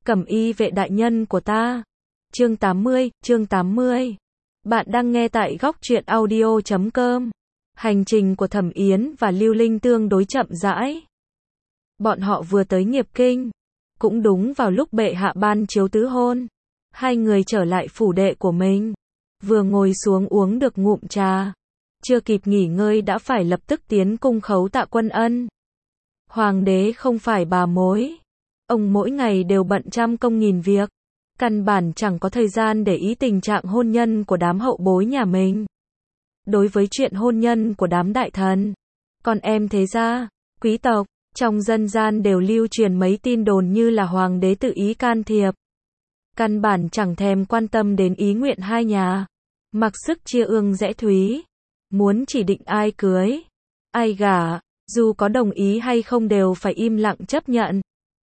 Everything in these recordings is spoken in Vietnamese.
Cẩm y vệ đại nhân của ta. Chương 80. Bạn đang nghe tại góc truyện audio.com. Hành trình của Thẩm Yến và Lưu Linh tương đối chậm rãi. Bọn họ vừa tới Nghiệp Kinh, cũng đúng vào lúc bệ hạ ban chiếu tứ hôn. Hai người trở lại phủ đệ của mình, vừa ngồi xuống uống được ngụm trà, chưa kịp nghỉ ngơi đã phải lập tức tiến cung khấu tạ Quân Ân. Hoàng đế không phải bà mối, ông mỗi ngày đều bận trăm công nghìn việc, căn bản chẳng có thời gian để ý tình trạng hôn nhân của đám hậu bối nhà mình. Đối với chuyện hôn nhân của đám đại thần, con em thế gia, quý tộc, trong dân gian đều lưu truyền mấy tin đồn như là hoàng đế tự ý can thiệp. Căn bản chẳng thèm quan tâm đến ý nguyện hai nhà, mặc sức chia ương rẽ thúy, muốn chỉ định ai cưới, ai gả, dù có đồng ý hay không đều phải im lặng chấp nhận.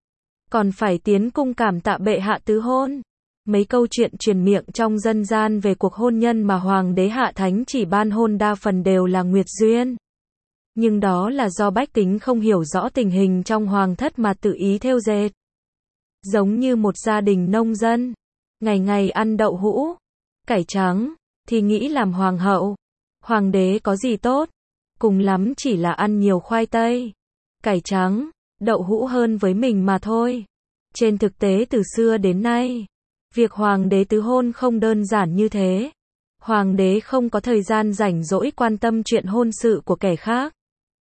Còn phải tiến cung cảm tạ bệ hạ tứ hôn. Mấy câu chuyện truyền miệng trong dân gian về cuộc hôn nhân mà hoàng đế hạ thánh chỉ ban hôn đa phần đều là nguyệt duyên. Nhưng đó là do bách tính không hiểu rõ tình hình trong hoàng thất mà tự ý thêu dệt. Giống như một gia đình nông dân, ngày ngày ăn đậu hũ, cải trắng, thì nghĩ làm hoàng hậu. Hoàng đế có gì tốt? Cùng lắm chỉ là ăn nhiều khoai tây, cải trắng, đậu hũ hơn với mình mà thôi. Trên thực tế từ xưa đến nay, việc hoàng đế tứ hôn không đơn giản như thế. Hoàng đế không có thời gian rảnh rỗi quan tâm chuyện hôn sự của kẻ khác.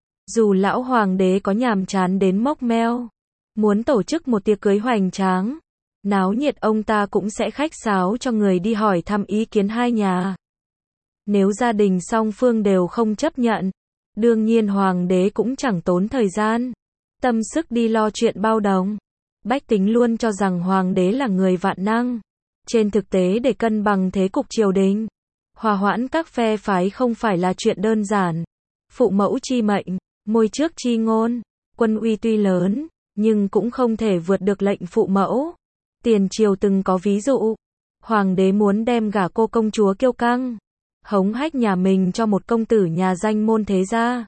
Dù lão hoàng đế có nhàm chán đến mốc meo, muốn tổ chức một tiệc cưới hoành tráng, náo nhiệt, ông ta cũng sẽ khách sáo cho người đi hỏi thăm ý kiến hai nhà. Nếu gia đình song phương đều không chấp nhận, đương nhiên hoàng đế cũng chẳng tốn thời gian, tâm sức đi lo chuyện bao đồng. Bách tính luôn cho rằng hoàng đế là người vạn năng. Trên thực tế để cân bằng thế cục triều đình, hòa hoãn các phe phái không phải là chuyện đơn giản. Phụ mẫu chi mệnh, môi trước chi ngôn, quân uy tuy lớn, nhưng cũng không thể vượt được lệnh phụ mẫu. Tiền triều từng có ví dụ, hoàng đế muốn đem gả cô công chúa kiêu căng, hống hách nhà mình cho một công tử nhà danh môn thế gia.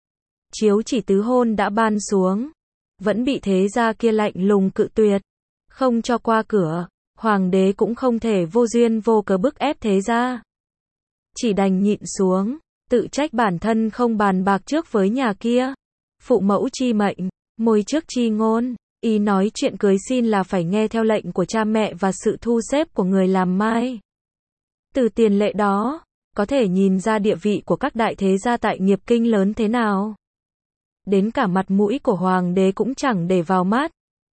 Chiếu chỉ tứ hôn đã ban xuống, vẫn bị thế gia kia lạnh lùng cự tuyệt, không cho qua cửa. Hoàng đế cũng không thể vô duyên vô cớ bức ép thế gia, chỉ đành nhịn xuống, tự trách bản thân không bàn bạc trước với nhà kia. Phụ mẫu chi mệnh, môi trước chi ngôn, ý nói chuyện cưới xin là phải nghe theo lệnh của cha mẹ và sự thu xếp của người làm mai. Từ tiền lệ đó, có thể nhìn ra địa vị của các đại thế gia tại Nghiệp Kinh lớn thế nào. Đến cả mặt mũi của hoàng đế cũng chẳng để vào mắt.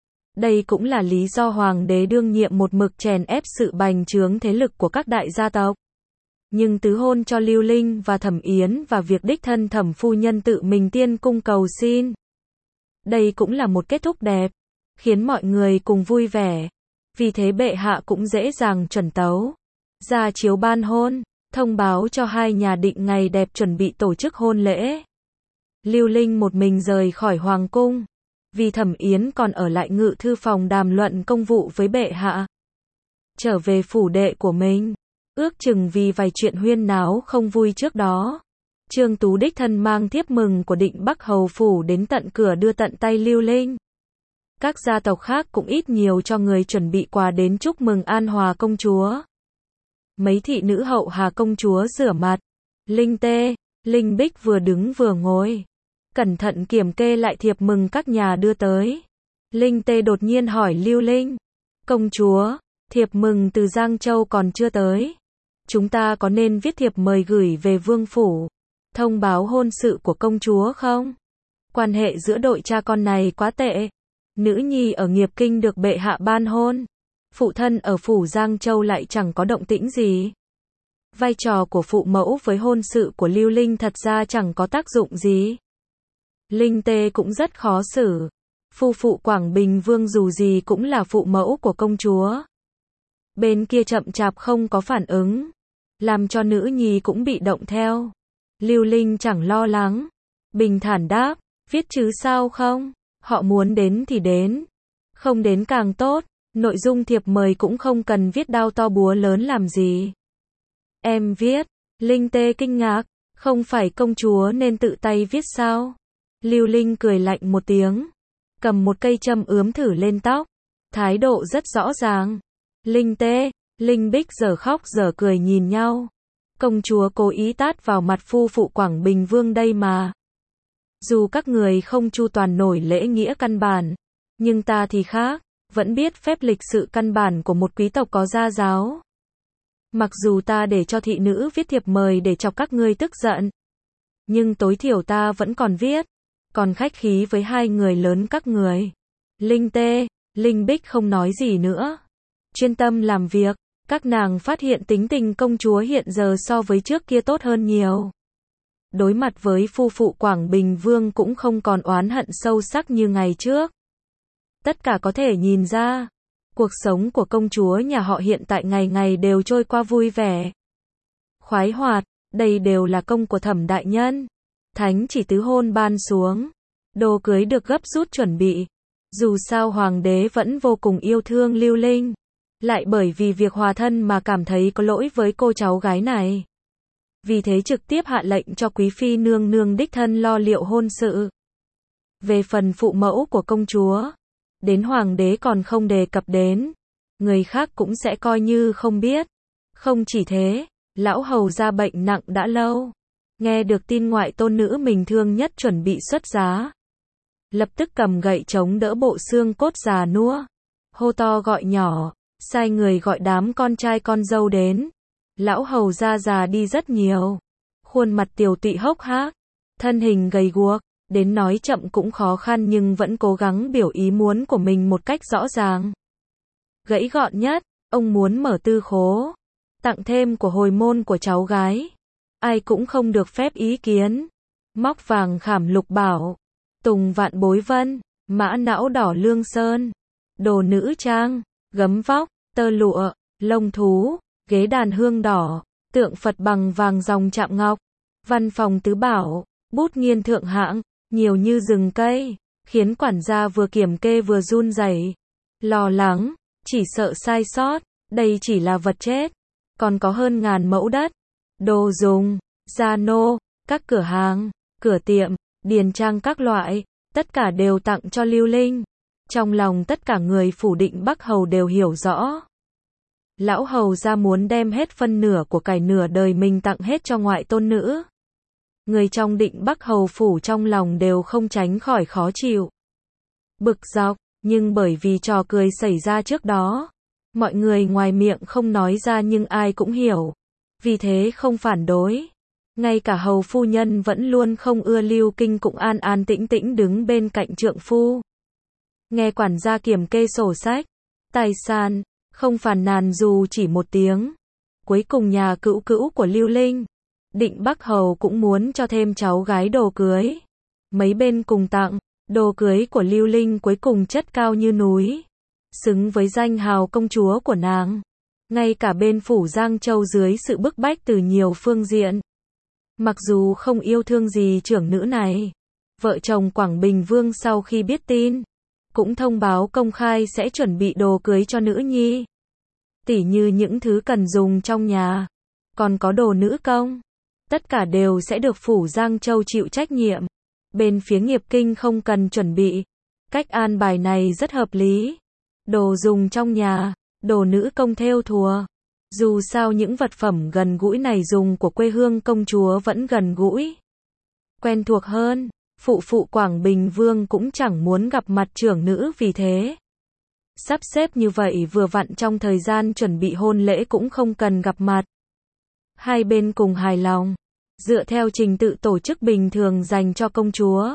Đây cũng là lý do hoàng đế đương nhiệm một mực chèn ép sự bành trướng thế lực của các đại gia tộc. Nhưng tứ hôn cho Lưu Linh và Thẩm Yến và việc đích thân Thẩm phu nhân tự mình tiên cung cầu xin, đây cũng là một kết thúc đẹp, khiến mọi người cùng vui vẻ. Vì thế bệ hạ cũng dễ dàng chuẩn tấu ra chiếu ban hôn, thông báo cho hai nhà định ngày đẹp chuẩn bị tổ chức hôn lễ. Lưu Linh một mình rời khỏi hoàng cung, vì Thẩm Yến còn ở lại ngự thư phòng đàm luận công vụ với bệ hạ. Trở về phủ đệ của mình, ước chừng vì vài chuyện huyên náo không vui trước đó, Trương Tú đích thân mang thiếp mừng của Định Bắc hầu phủ đến tận cửa đưa tận tay Lưu Linh. Các gia tộc khác cũng ít nhiều cho người chuẩn bị quà đến chúc mừng An Hòa công chúa. Mấy thị nữ hậu Hà công chúa rửa mặt, Linh Tê, Linh Bích vừa đứng vừa ngồi, cẩn thận kiểm kê lại thiệp mừng các nhà đưa tới. Linh Tê đột nhiên hỏi Lưu Linh, công chúa, thiệp mừng từ Giang Châu còn chưa tới. Chúng ta có nên viết thiệp mời gửi về vương phủ, thông báo hôn sự của công chúa không? Quan hệ giữa đội cha con này quá tệ. Nữ nhi ở Nghiệp Kinh được bệ hạ ban hôn, phụ thân ở phủ Giang Châu lại chẳng có động tĩnh gì. Vai trò của phụ mẫu với hôn sự của Lưu Linh thật ra chẳng có tác dụng gì. Linh Tê cũng rất khó xử. Phu phụ Quảng Bình Vương dù gì cũng là phụ mẫu của công chúa. Bên kia chậm chạp không có phản ứng, làm cho nữ nhi cũng bị động theo. Lưu Linh chẳng lo lắng, bình thản đáp, viết chứ sao không, họ muốn đến thì đến, không đến càng tốt. Nội dung thiệp mời cũng không cần viết đao to búa lớn làm gì. Em viết. Linh Tê kinh ngạc, không phải công chúa nên tự tay viết sao? Lưu Linh cười lạnh một tiếng, cầm một cây châm ướm thử lên tóc, thái độ rất rõ ràng. Linh Tê, Linh Bích giờ khóc giờ cười nhìn nhau. Công chúa cố ý tát vào mặt phu phụ Quảng Bình Vương đây mà. Dù các người không chu toàn nổi lễ nghĩa căn bản, nhưng ta thì khác, vẫn biết phép lịch sự căn bản của một quý tộc có gia giáo. Mặc dù ta để cho thị nữ viết thiệp mời để chọc các ngươi tức giận, nhưng tối thiểu ta vẫn còn viết, còn khách khí với hai người lớn các người. Linh Tê, Linh Bích không nói gì nữa. Chuyên tâm làm việc, các nàng phát hiện tính tình công chúa hiện giờ so với trước kia tốt hơn nhiều. Đối mặt với phu phụ Quảng Bình Vương cũng không còn oán hận sâu sắc như ngày trước. Tất cả có thể nhìn ra, cuộc sống của công chúa nhà họ hiện tại ngày ngày đều trôi qua vui vẻ, khoái hoạt, đây đều là công của Thẩm đại nhân. Thánh chỉ tứ hôn ban xuống, đồ cưới được gấp rút chuẩn bị. Dù sao hoàng đế vẫn vô cùng yêu thương Lưu Linh, lại bởi vì việc hòa thân mà cảm thấy có lỗi với cô cháu gái này. Vì thế trực tiếp hạ lệnh cho quý phi nương nương đích thân lo liệu hôn sự. Về phần phụ mẫu của công chúa, đến hoàng đế còn không đề cập đến, người khác cũng sẽ coi như không biết. Không chỉ thế, lão hầu gia bệnh nặng đã lâu, nghe được tin ngoại tôn nữ mình thương nhất chuẩn bị xuất giá, lập tức cầm gậy chống đỡ bộ xương cốt già nua, hô to gọi nhỏ, sai người gọi đám con trai con dâu đến. Lão hầu gia già đi rất nhiều, khuôn mặt tiều tụy hốc hác, thân hình gầy guộc, đến nói chậm cũng khó khăn nhưng vẫn cố gắng biểu ý muốn của mình một cách rõ ràng. Gãy gọn nhất, ông muốn mở tư khố, tặng thêm của hồi môn của cháu gái. Ai cũng không được phép ý kiến. Móc vàng khảm lục bảo, tùng vạn bối vân, mã não đỏ lương sơn, đồ nữ trang, gấm vóc, tơ lụa, lông thú, ghế đàn hương đỏ, tượng Phật bằng vàng dòng chạm ngọc, văn phòng tứ bảo, bút nghiên thượng hạng, nhiều như rừng cây, khiến quản gia vừa kiểm kê vừa run rẩy, lo lắng, chỉ sợ sai sót, đây chỉ là vật chết, còn có hơn 1000 mẫu đất, đồ dùng, gia nô, các cửa hàng, cửa tiệm, điền trang các loại, tất cả đều tặng cho Lưu Linh. Trong lòng tất cả người phủ Định Bắc Hầu đều hiểu rõ. Lão hầu gia muốn đem hết phân nửa của cải nửa đời mình tặng hết cho ngoại tôn nữ. Người trong Định Bắc Hầu phủ trong lòng đều không tránh khỏi khó chịu, bực dọc, nhưng bởi vì trò cười xảy ra trước đó, mọi người ngoài miệng không nói ra nhưng ai cũng hiểu, vì thế không phản đối. Ngay cả hầu phu nhân vẫn luôn không ưa Lưu Kinh cũng an an tĩnh tĩnh đứng bên cạnh trượng phu. Nghe quản gia kiểm kê sổ sách, tài sản, không phàn nàn dù chỉ một tiếng. Cuối cùng nhà cữu cữu của Lưu Linh, Định Bắc Hầu cũng muốn cho thêm cháu gái đồ cưới. Mấy bên cùng tặng, đồ cưới của Lưu Linh cuối cùng chất cao như núi, xứng với danh hào công chúa của nàng. Ngay cả bên phủ Giang Châu dưới sự bức bách từ nhiều phương diện, mặc dù không yêu thương gì trưởng nữ này, vợ chồng Quảng Bình Vương sau khi biết tin, cũng thông báo công khai sẽ chuẩn bị đồ cưới cho nữ nhi. Tỉ như những thứ cần dùng trong nhà, còn có đồ nữ công, tất cả đều sẽ được phủ Giang Châu chịu trách nhiệm. Bên phía Nghiệp Kinh không cần chuẩn bị. Cách an bài này rất hợp lý. Đồ dùng trong nhà, đồ nữ công thêu thùa. Dù sao những vật phẩm gần gũi này dùng của quê hương công chúa vẫn gần gũi, quen thuộc hơn. Phụ Quảng Bình Vương cũng chẳng muốn gặp mặt trưởng nữ vì thế. Sắp xếp như vậy vừa vặn trong thời gian chuẩn bị hôn lễ cũng không cần gặp mặt. Hai bên cùng hài lòng, dựa theo trình tự tổ chức bình thường dành cho công chúa.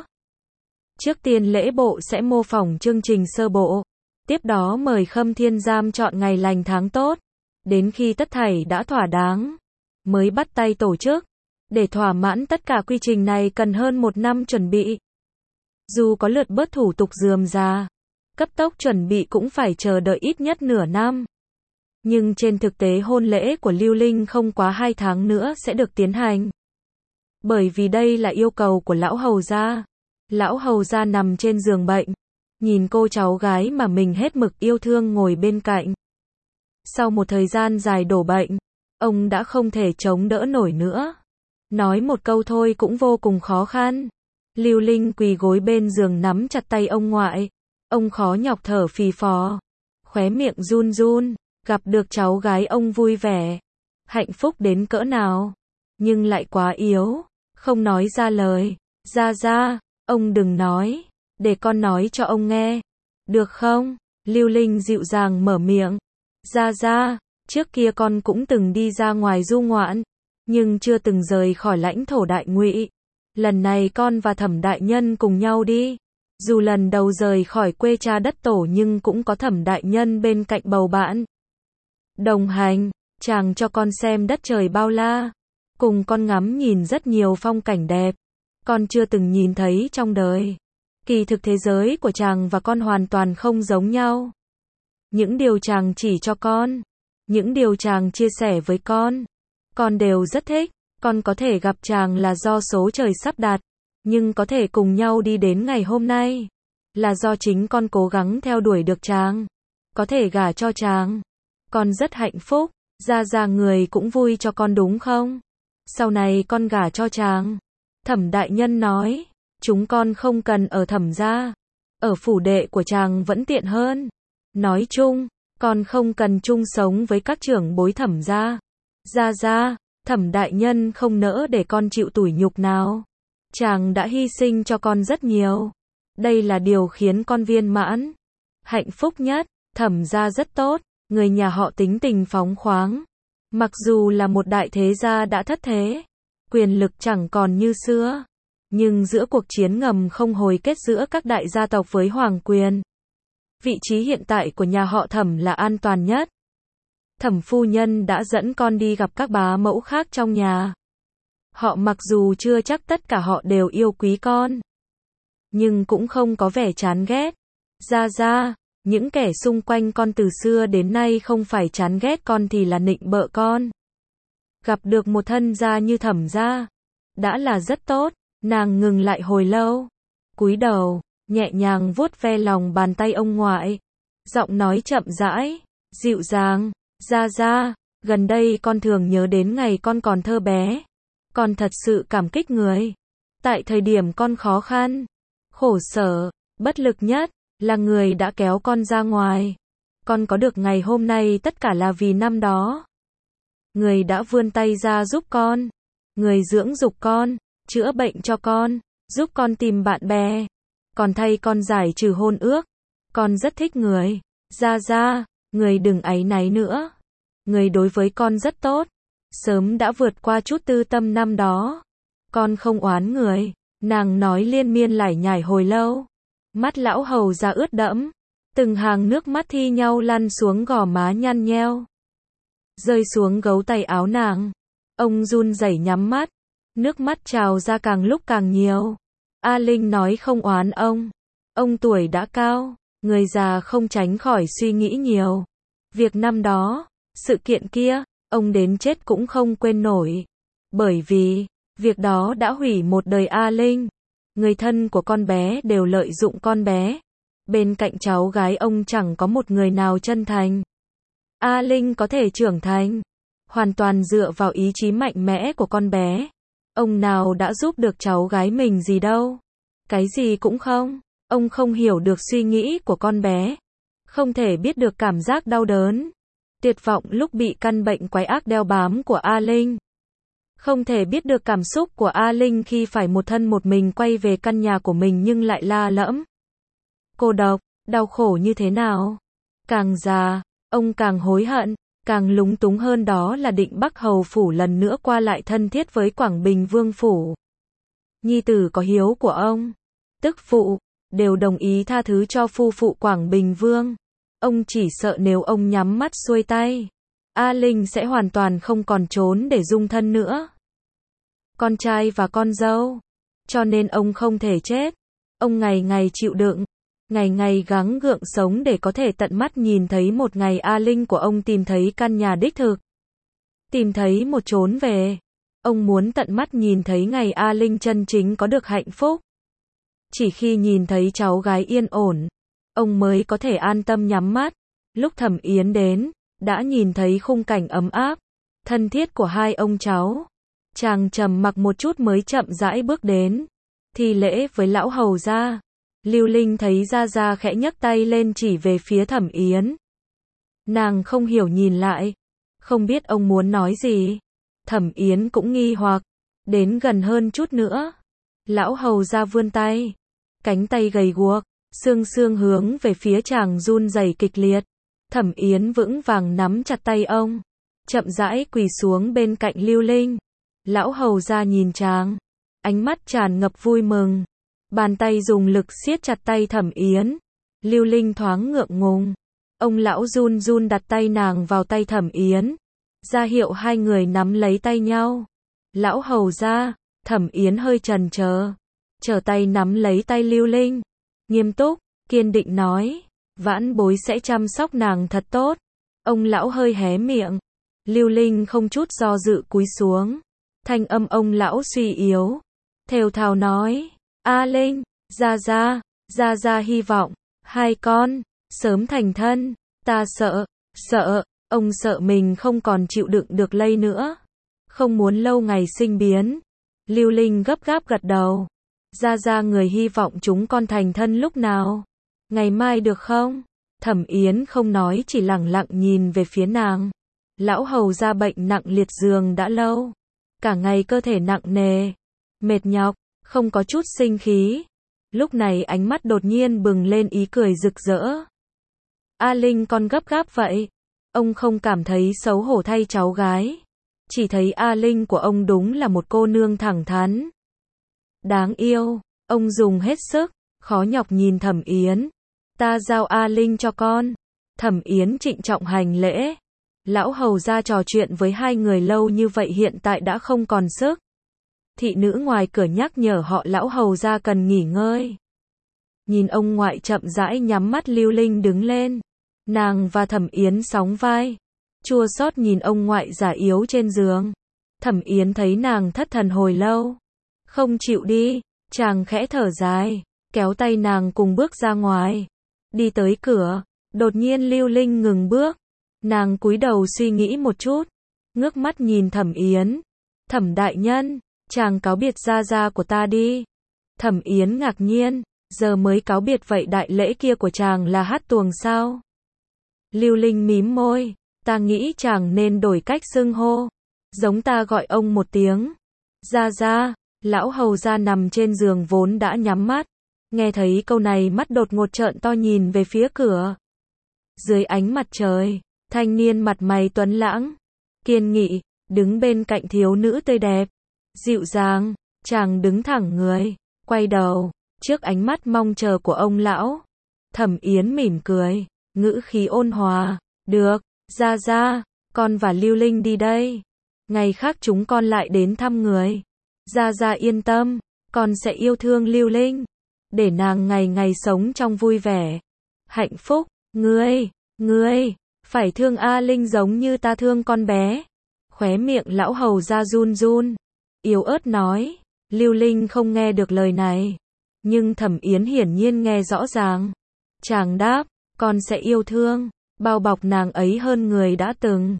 Trước tiên lễ bộ sẽ mô phỏng chương trình sơ bộ, tiếp đó mời Khâm Thiên Giám chọn ngày lành tháng tốt, đến khi tất thảy đã thỏa đáng, mới bắt tay tổ chức. Để thỏa mãn tất cả quy trình này cần hơn 1 năm chuẩn bị. Dù có lượt bớt thủ tục rườm rà, cấp tốc chuẩn bị cũng phải chờ đợi ít nhất nửa năm. Nhưng trên thực tế hôn lễ của Lưu Linh không quá 2 tháng nữa sẽ được tiến hành. Bởi vì đây là yêu cầu của lão hầu gia. Lão hầu gia nằm trên giường bệnh, nhìn cô cháu gái mà mình hết mực yêu thương ngồi bên cạnh. Sau một thời gian dài đổ bệnh, ông đã không thể chống đỡ nổi nữa. Nói một câu thôi cũng vô cùng khó khăn. Lưu Linh quỳ gối bên giường nắm chặt tay ông ngoại. Ông khó nhọc thở phì phò. khóe miệng run run, gặp được cháu gái ông vui vẻ, hạnh phúc đến cỡ nào, nhưng lại quá yếu, không nói ra lời. Gia Gia, ông đừng nói, để con nói cho ông nghe, được không? Lưu Linh dịu dàng mở miệng. Gia Gia, trước kia con cũng từng đi ra ngoài du ngoạn, nhưng chưa từng rời khỏi lãnh thổ Đại Ngụy. Lần này con và Thẩm đại nhân cùng nhau đi. Dù lần đầu rời khỏi quê cha đất tổ nhưng cũng có Thẩm đại nhân bên cạnh bầu bạn. Đồng hành, chàng cho con xem đất trời bao la, cùng con ngắm nhìn rất nhiều phong cảnh đẹp, con chưa từng nhìn thấy trong đời. Kỳ thực thế giới của chàng và con hoàn toàn không giống nhau. Những điều chàng chỉ cho con, những điều chàng chia sẻ với con đều rất thích. Con có thể gặp chàng là do số trời sắp đặt, nhưng có thể cùng nhau đi đến ngày hôm nay là do chính con cố gắng theo đuổi được chàng, có thể gả cho chàng. Con rất hạnh phúc, Gia Gia người cũng vui cho con đúng không? Sau này con gả cho chàng. Thẩm đại nhân nói, chúng con không cần ở Thẩm gia, ở phủ đệ của chàng vẫn tiện hơn. Nói chung, con không cần chung sống với các trưởng bối Thẩm gia. Gia Gia, Thẩm đại nhân không nỡ để con chịu tủi nhục nào. Chàng đã hy sinh cho con rất nhiều. Đây là điều khiến con viên mãn, hạnh phúc nhất. Thẩm gia rất tốt, người nhà họ tính tình phóng khoáng. Mặc dù là một đại thế gia đã thất thế, quyền lực chẳng còn như xưa, nhưng giữa cuộc chiến ngầm không hồi kết giữa các đại gia tộc với hoàng quyền, vị trí hiện tại của nhà họ Thẩm là an toàn nhất. Thẩm phu nhân đã dẫn con đi gặp các bá mẫu khác trong nhà. Họ mặc dù chưa chắc tất cả họ đều yêu quý con, nhưng cũng không có vẻ chán ghét. Gia Gia, những kẻ xung quanh con từ xưa đến nay không phải chán ghét con thì là nịnh bợ con. Gặp được một thân gia như Thẩm gia, đã là rất tốt. Nàng ngừng lại hồi lâu, cúi đầu, nhẹ nhàng vuốt ve lòng bàn tay ông ngoại. Giọng nói chậm rãi, dịu dàng. Gia Gia, gần đây con thường nhớ đến ngày con còn thơ bé. Con thật sự cảm kích người. Tại thời điểm con khó khăn, khổ sở, bất lực nhất, là người đã kéo con ra ngoài. Con có được ngày hôm nay tất cả là vì năm đó. Người đã vươn tay ra giúp con. Người dưỡng dục con, chữa bệnh cho con, giúp con tìm bạn bè. Còn thay con giải trừ hôn ước. Con rất thích người. Gia Gia, người đừng áy náy nữa. Người đối với con rất tốt. Sớm đã vượt qua chút tư tâm năm đó. Con không oán người. Nàng nói liên miên lải nhải hồi lâu. Mắt lão hầu ra ướt đẫm. Từng hàng nước mắt thi nhau lăn xuống gò má nhăn nheo, rơi xuống gấu tay áo nàng. Ông run rẩy nhắm mắt. Nước mắt trào ra càng lúc càng nhiều. A Linh nói không oán ông. Ông tuổi đã cao. Người già không tránh khỏi suy nghĩ nhiều. Việc năm đó, sự kiện kia, ông đến chết cũng không quên nổi. Bởi vì, việc đó đã hủy một đời A Linh. Người thân của con bé đều lợi dụng con bé. Bên cạnh cháu gái ông chẳng có một người nào chân thành. A Linh có thể trưởng thành, hoàn toàn dựa vào ý chí mạnh mẽ của con bé. Ông nào đã giúp được cháu gái mình gì đâu. Cái gì cũng không. Ông không hiểu được suy nghĩ của con bé. Không thể biết được cảm giác đau đớn, tuyệt vọng lúc bị căn bệnh quái ác đeo bám của A Linh. Không thể biết được cảm xúc của A Linh khi phải một thân một mình quay về căn nhà của mình nhưng lại la lẫm, cô độc, đau khổ như thế nào. Càng già, ông càng hối hận, càng lúng túng hơn đó là định Bắc Hầu Phủ lần nữa qua lại thân thiết với Quảng Bình Vương Phủ. Nhi tử có hiếu của ông, tức phụ, đều đồng ý tha thứ cho phu phụ Quảng Bình Vương. Ông chỉ sợ nếu ông nhắm mắt xuôi tay, A Linh sẽ hoàn toàn không còn trốn để dung thân nữa. Con trai và con dâu. Cho nên ông không thể chết. Ông ngày ngày chịu đựng, ngày ngày gắng gượng sống để có thể tận mắt nhìn thấy một ngày A Linh của ông tìm thấy căn nhà đích thực, tìm thấy một chốn về. Ông muốn tận mắt nhìn thấy ngày A Linh chân chính có được hạnh phúc. Chỉ khi nhìn thấy cháu gái yên ổn, ông mới có thể an tâm nhắm mắt. Lúc Thẩm Yến đến, đã nhìn thấy khung cảnh ấm áp, thân thiết của hai ông cháu. Chàng trầm mặc một chút mới chậm rãi bước đến, thi lễ với lão hầu gia. Lưu Linh thấy Gia Gia khẽ nhấc tay lên chỉ về phía Thẩm Yến. Nàng không hiểu nhìn lại, không biết ông muốn nói gì. Thẩm Yến cũng nghi hoặc, đến gần hơn chút nữa. Lão hầu ra vươn tay, cánh tay gầy guộc, xương xương hướng về phía chàng run rẩy kịch liệt. Thẩm Yến vững vàng nắm chặt tay ông, chậm rãi quỳ xuống bên cạnh Lưu Linh. Lão hầu ra nhìn chàng, ánh mắt tràn ngập vui mừng. Bàn tay dùng lực siết chặt tay Thẩm Yến. Lưu Linh thoáng ngượng ngùng. Ông lão run run đặt tay nàng vào tay Thẩm Yến, ra hiệu hai người nắm lấy tay nhau. Lão hầu ra, Thẩm Yến hơi chần chờ, trở tay nắm lấy tay Lưu Linh, nghiêm túc, kiên định nói, vãn bối sẽ chăm sóc nàng thật tốt. Ông lão hơi hé miệng. Lưu Linh không chút do dự cúi xuống. Thanh âm ông lão suy yếu, thều thào nói, A Linh, gia gia hy vọng hai con sớm thành thân. Ta sợ, ông sợ mình không còn chịu đựng được lây nữa, không muốn lâu ngày sinh biến. Lưu Linh gấp gáp gật đầu. Gia người hy vọng chúng con thành thân lúc nào? Ngày mai được không? Thẩm Yến không nói, chỉ lẳng lặng nhìn về phía nàng. Lão hầu ra bệnh nặng liệt giường đã lâu, cả ngày cơ thể nặng nề, mệt nhọc, không có chút sinh khí. Lúc này ánh mắt đột nhiên bừng lên ý cười rực rỡ. A Linh, con gấp gáp vậy? Ông không cảm thấy xấu hổ thay cháu gái, chỉ thấy A Linh của ông đúng là một cô nương thẳng thắn, đáng yêu. Ông dùng hết sức, khó nhọc nhìn Thẩm Yến. Ta giao A Linh cho con. Thẩm Yến trịnh trọng hành lễ. Lão hầu ra trò chuyện với hai người lâu như vậy hiện tại đã không còn sức. Thị nữ ngoài cửa nhắc nhở họ lão hầu ra cần nghỉ ngơi. Nhìn ông ngoại chậm rãi nhắm mắt, Lưu Linh đứng lên. Nàng và Thẩm Yến sóng vai, chua xót nhìn ông ngoại già yếu trên giường. Thẩm Yến thấy nàng thất thần hồi lâu, không chịu đi, chàng khẽ thở dài, kéo tay nàng cùng bước ra ngoài. Đi tới cửa, đột nhiên Lưu Linh ngừng bước. Nàng cúi đầu suy nghĩ một chút, ngước mắt nhìn Thẩm Yến. Thẩm đại nhân, chàng cáo biệt gia của ta đi. Thẩm Yến ngạc nhiên, giờ mới cáo biệt vậy đại lễ kia của chàng là hát tuồng sao? Lưu Linh mím môi, ta nghĩ chàng nên đổi cách xưng hô, giống ta gọi ông một tiếng. Gia. Lão hầu gia nằm trên giường vốn đã nhắm mắt, nghe thấy câu này mắt đột ngột trợn to nhìn về phía cửa. Dưới ánh mặt trời, thanh niên mặt mày tuấn lãng, kiên nghị, đứng bên cạnh thiếu nữ tươi đẹp, dịu dàng. Chàng đứng thẳng người, quay đầu, trước ánh mắt mong chờ của ông lão. Thẩm Yến mỉm cười, ngữ khí ôn hòa, được, gia, con và Lưu Linh đi đây. Ngày khác chúng con lại đến thăm người. Gia yên tâm, con sẽ yêu thương Lưu Linh, để nàng ngày ngày sống trong vui vẻ, hạnh phúc. Ngươi, phải thương A Linh giống như ta thương con bé. Khóe miệng lão hầu ra run run, yếu ớt nói. Lưu Linh không nghe được lời này, nhưng Thẩm Yến hiển nhiên nghe rõ ràng. Chàng đáp, con sẽ yêu thương, bao bọc nàng ấy hơn người đã từng.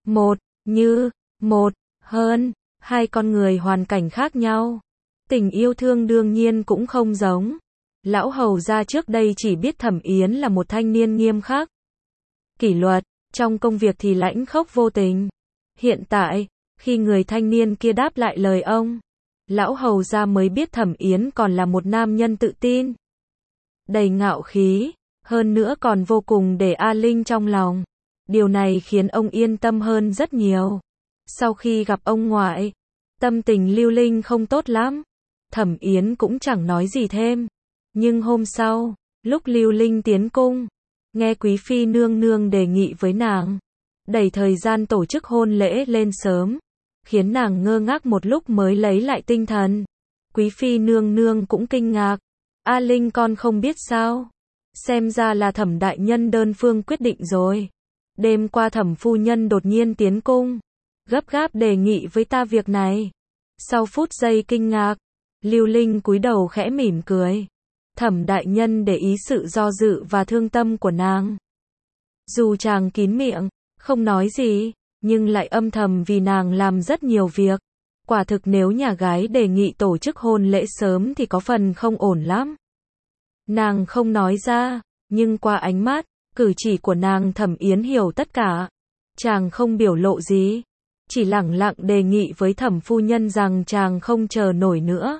Hơn, hai con người hoàn cảnh khác nhau, tình yêu thương đương nhiên cũng không giống. Lão hầu ra trước đây chỉ biết Thẩm Yến là một thanh niên nghiêm khắc, kỷ luật, trong công việc thì lãnh khốc vô tình. Hiện tại, khi người thanh niên kia đáp lại lời ông, lão hầu ra mới biết Thẩm Yến còn là một nam nhân tự tin, đầy ngạo khí, hơn nữa còn vô cùng để A Linh trong lòng. Điều này khiến ông yên tâm hơn rất nhiều. Sau khi gặp ông ngoại, tâm tình Lưu Linh không tốt lắm. Thẩm Yến cũng chẳng nói gì thêm. Nhưng hôm sau, lúc Lưu Linh tiến cung, nghe quý phi nương nương đề nghị với nàng, đẩy thời gian tổ chức hôn lễ lên sớm, khiến nàng ngơ ngác một lúc mới lấy lại tinh thần. Quý phi nương nương cũng kinh ngạc. A Linh, con không biết sao? Xem ra là Thẩm đại nhân đơn phương quyết định rồi. Đêm qua Thẩm phu nhân đột nhiên tiến cung, gấp gáp đề nghị với ta việc này. Sau phút giây kinh ngạc, Lưu Linh cúi đầu khẽ mỉm cười. Thẩm đại nhân để ý sự do dự và thương tâm của nàng. Dù chàng kín miệng, không nói gì, nhưng lại âm thầm vì nàng làm rất nhiều việc. Quả thực nếu nhà gái đề nghị tổ chức hôn lễ sớm thì có phần không ổn lắm. Nàng không nói ra, nhưng qua ánh mắt, Cử chỉ của nàng Thẩm Yến hiểu tất cả. Chàng không biểu lộ gì, chỉ lẳng lặng đề nghị với Thẩm phu nhân rằng chàng không chờ nổi nữa,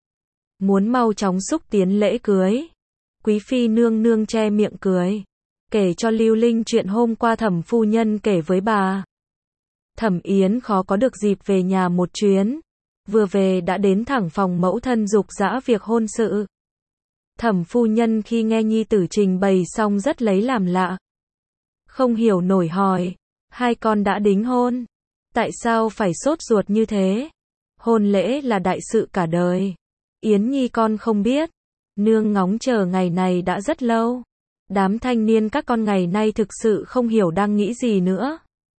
muốn mau chóng xúc tiến lễ cưới. Quý phi nương nương che miệng cười, kể cho Lưu Linh chuyện hôm qua Thẩm phu nhân kể với bà. Thẩm Yến khó có được dịp về nhà một chuyến, vừa về đã đến thẳng phòng mẫu thân giục giã việc hôn sự. Thẩm phu nhân khi nghe nhi tử trình bày xong rất lấy làm lạ, không hiểu nổi hỏi, hai con đã đính hôn, tại sao phải sốt ruột như thế? Hôn lễ là đại sự cả đời. Yến nhi con không biết, nương ngóng chờ ngày này đã rất lâu. Đám thanh niên các con ngày nay thực sự không hiểu đang nghĩ gì nữa.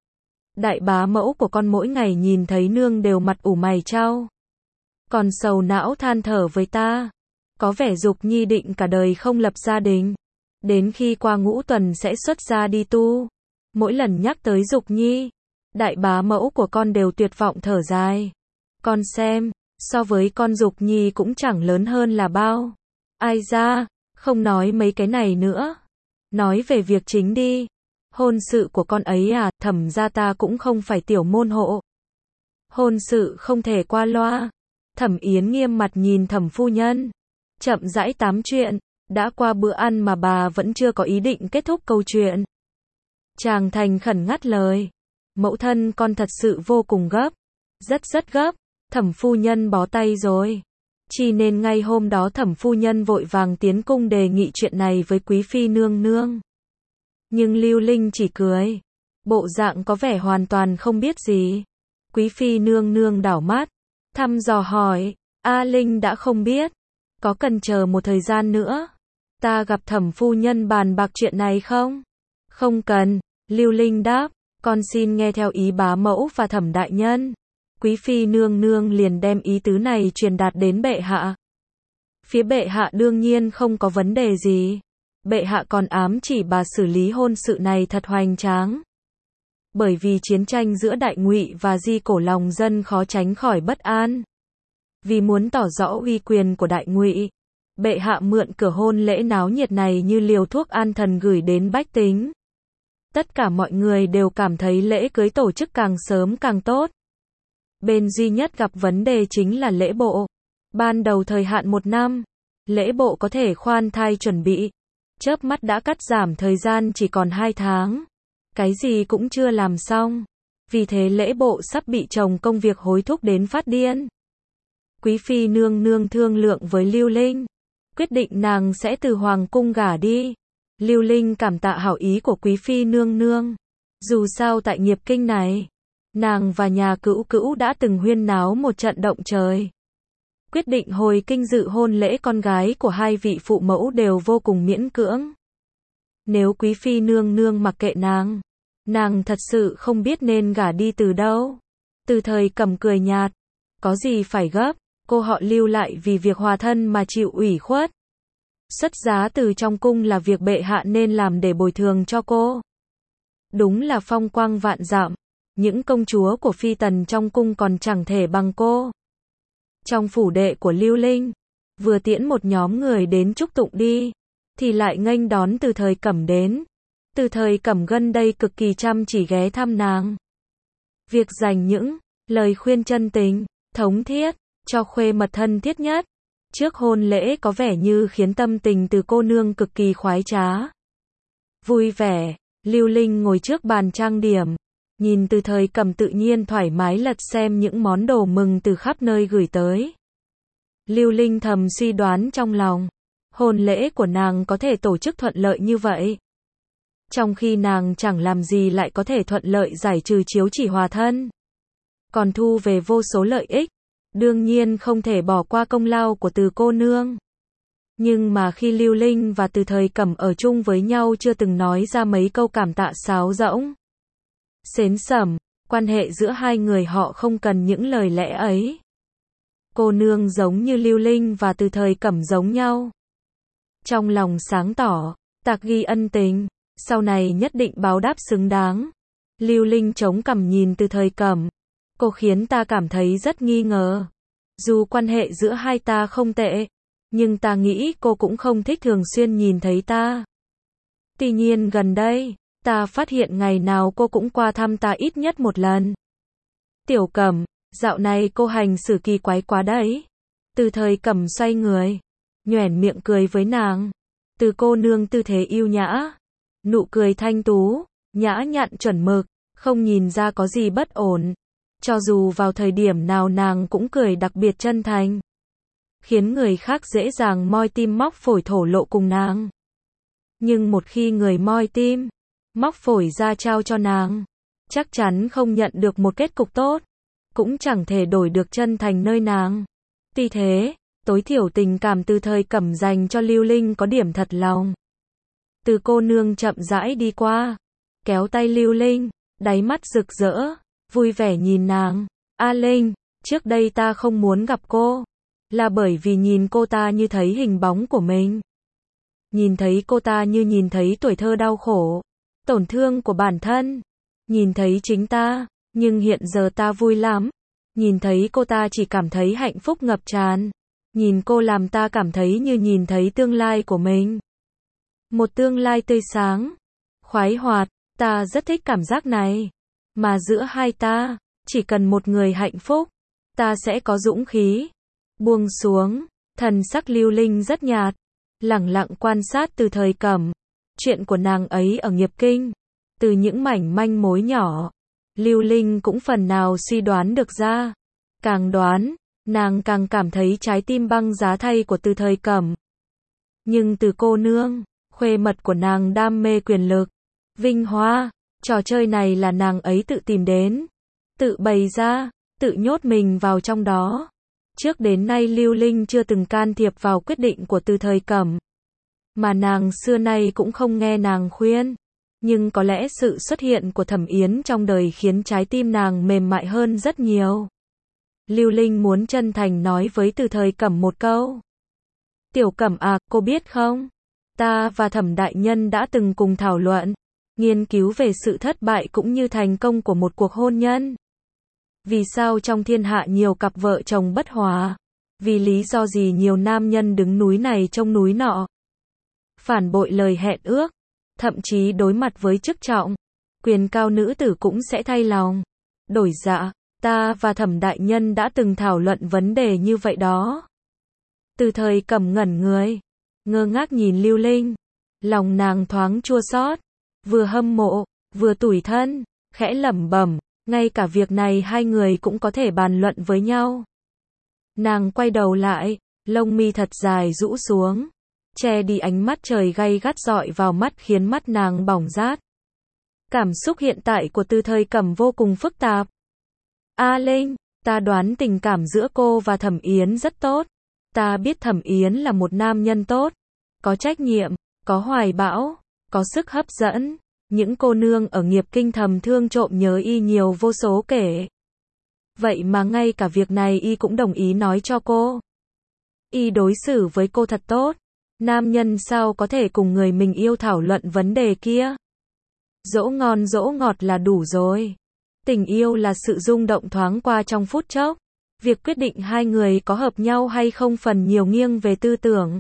Đại bá mẫu của con mỗi ngày nhìn thấy nương đều mặt ủ mày chau, còn sầu não than thở với ta, có vẻ Dục Nhi định cả đời không lập gia đình, đến khi qua ngũ tuần sẽ xuất gia đi tu. Mỗi lần nhắc tới Dục Nhi, đại bá mẫu của con đều tuyệt vọng thở dài. Con xem, so với con Dục Nhi cũng chẳng lớn hơn là bao. Ai ra, không nói mấy cái này nữa, nói về việc chính đi. Hôn sự của con ấy à, Thẩm gia ta cũng không phải tiểu môn hộ. Hôn sự không thể qua loa. Thẩm Yến nghiêm mặt nhìn Thẩm phu nhân, chậm rãi tám chuyện. Đã qua bữa ăn mà bà vẫn chưa có ý định kết thúc câu chuyện. Chàng thành khẩn ngắt lời, mẫu thân con thật sự vô cùng gấp, rất gấp. Thẩm phu nhân bó tay rồi. Chỉ nên ngay hôm đó Thẩm phu nhân vội vàng tiến cung đề nghị chuyện này với quý phi nương nương. Nhưng Lưu Linh chỉ cười, bộ dạng có vẻ hoàn toàn không biết gì. Quý phi nương nương đảo mắt, thăm dò hỏi, A Linh đã không biết, có cần chờ một thời gian nữa, ta gặp Thẩm phu nhân bàn bạc chuyện này không? Không cần, Lưu Linh đáp, con xin nghe theo ý bá mẫu và Thẩm đại nhân. Quý phi nương nương liền đem ý tứ này truyền đạt đến bệ hạ. Phía bệ hạ đương nhiên không có vấn đề gì. Bệ hạ còn ám chỉ bà xử lý hôn sự này thật hoành tráng. Bởi vì chiến tranh giữa Đại Ngụy và Di Cổ lòng dân khó tránh khỏi bất an. Vì muốn tỏ rõ uy quyền của Đại Ngụy, bệ hạ mượn cửa hôn lễ náo nhiệt này như liều thuốc an thần gửi đến bách tính. Tất cả mọi người đều cảm thấy lễ cưới tổ chức càng sớm càng tốt. Bên duy nhất gặp vấn đề chính là lễ bộ. Ban đầu thời hạn 1 năm, lễ bộ có thể khoan thai chuẩn bị. Chớp mắt đã cắt giảm thời gian chỉ còn 2 tháng. Cái gì cũng chưa làm xong. Vì thế lễ bộ sắp bị chồng công việc hối thúc đến phát điên. Quý phi nương nương thương lượng với Lưu Linh, quyết định nàng sẽ từ hoàng cung gả đi. Lưu Linh cảm tạ hảo ý của quý phi nương nương. Dù sao tại nghiệp kinh này, nàng và nhà cữu cữu đã từng huyên náo một trận động trời. Quyết định hồi kinh dự hôn lễ con gái của hai vị phụ mẫu đều vô cùng miễn cưỡng. Nếu quý phi nương nương mặc kệ nàng thật sự không biết nên gả đi từ đâu. Từ Thời Cẩm cười nhạt, có gì phải gấp, cô họ Lưu lại vì việc hòa thân mà chịu ủy khuất. Xuất giá từ trong cung là việc bệ hạ nên làm để bồi thường cho cô. Đúng là phong quang vạn dặm, những công chúa của phi tần trong cung còn chẳng thể bằng cô. Trong phủ đệ của Lưu Linh, vừa tiễn một nhóm người đến chúc tụng đi, thì lại nghênh đón Từ Thời Cẩm đến. Từ Thời Cẩm gần đây cực kỳ chăm chỉ ghé thăm nàng. Việc dành những lời khuyên chân tình, thống thiết, cho khuê mật thân thiết nhất. Trước hôn lễ có vẻ như khiến tâm tình Từ cô nương cực kỳ khoái trá. Vui vẻ, Lưu Linh ngồi trước bàn trang điểm, nhìn Từ Thời Cẩm tự nhiên thoải mái lật xem những món đồ mừng từ khắp nơi gửi tới. Lưu Linh thầm suy đoán trong lòng, hôn lễ của nàng có thể tổ chức thuận lợi như vậy. Trong khi nàng chẳng làm gì lại có thể thuận lợi giải trừ chiếu chỉ hòa thân. Còn thu về vô số lợi ích, đương nhiên không thể bỏ qua công lao của Từ cô nương. Nhưng mà khi Lưu Linh và Từ Thời Cẩm ở chung với nhau chưa từng nói ra mấy câu cảm tạ sáo rỗng, xến xẩm, quan hệ giữa hai người họ không cần những lời lẽ ấy. Cô nương giống như Lưu Linh và Từ Thời Cẩm giống nhau. Trong lòng sáng tỏ, tạc ghi ân tình, sau này nhất định báo đáp xứng đáng. Lưu Linh chống cằm nhìn Từ Thời Cẩm, cô khiến ta cảm thấy rất nghi ngờ. Dù quan hệ giữa hai ta không tệ, nhưng ta nghĩ cô cũng không thích thường xuyên nhìn thấy ta. Tuy nhiên gần đây, ta phát hiện ngày nào cô cũng qua thăm ta ít nhất một lần. Tiểu Cẩm, dạo này cô hành xử kỳ quái quá đấy. Từ Thời Cẩm xoay người, nhoẻn miệng cười với nàng. Từ cô nương tư thế yêu nhã, nụ cười thanh tú, nhã nhặn chuẩn mực, không nhìn ra có gì bất ổn. Cho dù vào thời điểm nào nàng cũng cười đặc biệt chân thành, khiến người khác dễ dàng moi tim móc phổi thổ lộ cùng nàng. Nhưng một khi người moi tim, móc phổi ra trao cho nàng, chắc chắn không nhận được một kết cục tốt, cũng chẳng thể đổi được chân thành nơi nàng. Tuy thế, tối thiểu tình cảm Từ Thời Cẩm dành cho Lưu Linh có điểm thật lòng. Từ cô nương chậm rãi đi qua, kéo tay Lưu Linh, đáy mắt rực rỡ, vui vẻ nhìn nàng. A Linh, trước đây ta không muốn gặp cô, là bởi vì nhìn cô ta như thấy hình bóng của mình. Nhìn thấy cô ta như nhìn thấy tuổi thơ đau khổ, tổn thương của bản thân. Nhìn thấy chính ta, nhưng hiện giờ ta vui lắm. Nhìn thấy cô ta chỉ cảm thấy hạnh phúc ngập tràn. Nhìn cô làm ta cảm thấy như nhìn thấy tương lai của mình. Một tương lai tươi sáng, khoái hoạt, ta rất thích cảm giác này. Mà giữa hai ta, chỉ cần một người hạnh phúc, ta sẽ có dũng khí. Buông xuống, thần sắc Lưu Linh rất nhạt, lẳng lặng quan sát Từ Thời Cẩm. Chuyện của nàng ấy ở Nghiệp Kinh, từ những mảnh manh mối nhỏ, Lưu Linh cũng phần nào suy đoán được ra. Càng đoán, nàng càng cảm thấy trái tim băng giá thay của Từ Thời Cẩm. Nhưng Từ cô nương, khuê mật của nàng đam mê quyền lực, vinh hoa, trò chơi này là nàng ấy tự tìm đến, tự bày ra, tự nhốt mình vào trong đó. Trước đến nay Lưu Linh chưa từng can thiệp vào quyết định của Từ Thời Cẩm, mà nàng xưa nay cũng không nghe nàng khuyên. Nhưng có lẽ sự xuất hiện của Thẩm Yến trong đời khiến trái tim nàng mềm mại hơn rất nhiều. Lưu Linh muốn chân thành nói với Từ Thời Cẩm một câu. Tiểu Cẩm à, cô biết không? Ta và Thẩm đại nhân đã từng cùng thảo luận, nghiên cứu về sự thất bại cũng như thành công của một cuộc hôn nhân. Vì sao trong thiên hạ nhiều cặp vợ chồng bất hòa? Vì lý do gì nhiều nam nhân đứng núi này trông núi nọ? Phản bội lời hẹn ước, thậm chí đối mặt với chức trọng, quyền cao nữ tử cũng sẽ thay lòng, đổi dạ. Ta và Thẩm đại nhân đã từng thảo luận vấn đề như vậy đó. Từ Thời Cẩm ngẩn người, ngơ ngác nhìn Lưu Linh, lòng nàng thoáng chua xót, vừa hâm mộ, vừa tủi thân, khẽ lẩm bẩm, ngay cả việc này hai người cũng có thể bàn luận với nhau. Nàng quay đầu lại, lông mi thật dài rũ xuống, che đi ánh mắt trời gay gắt dọi vào mắt khiến mắt nàng bỏng rát. Cảm xúc hiện tại của Từ Thời Cẩm vô cùng phức tạp. A Linh, ta đoán tình cảm giữa cô và Thẩm Yến rất tốt. Ta biết Thẩm Yến là một nam nhân tốt, có trách nhiệm, có hoài bão, có sức hấp dẫn. Những cô nương ở Nghiệp Kinh thầm thương trộm nhớ y nhiều vô số kể. Vậy mà ngay cả việc này y cũng đồng ý nói cho cô. Y đối xử với cô thật tốt. Nam nhân sao có thể cùng người mình yêu thảo luận vấn đề kia? Dỗ ngon dỗ ngọt là đủ rồi. Tình yêu là sự rung động thoáng qua trong phút chốc. Việc quyết định hai người có hợp nhau hay không phần nhiều nghiêng về tư tưởng,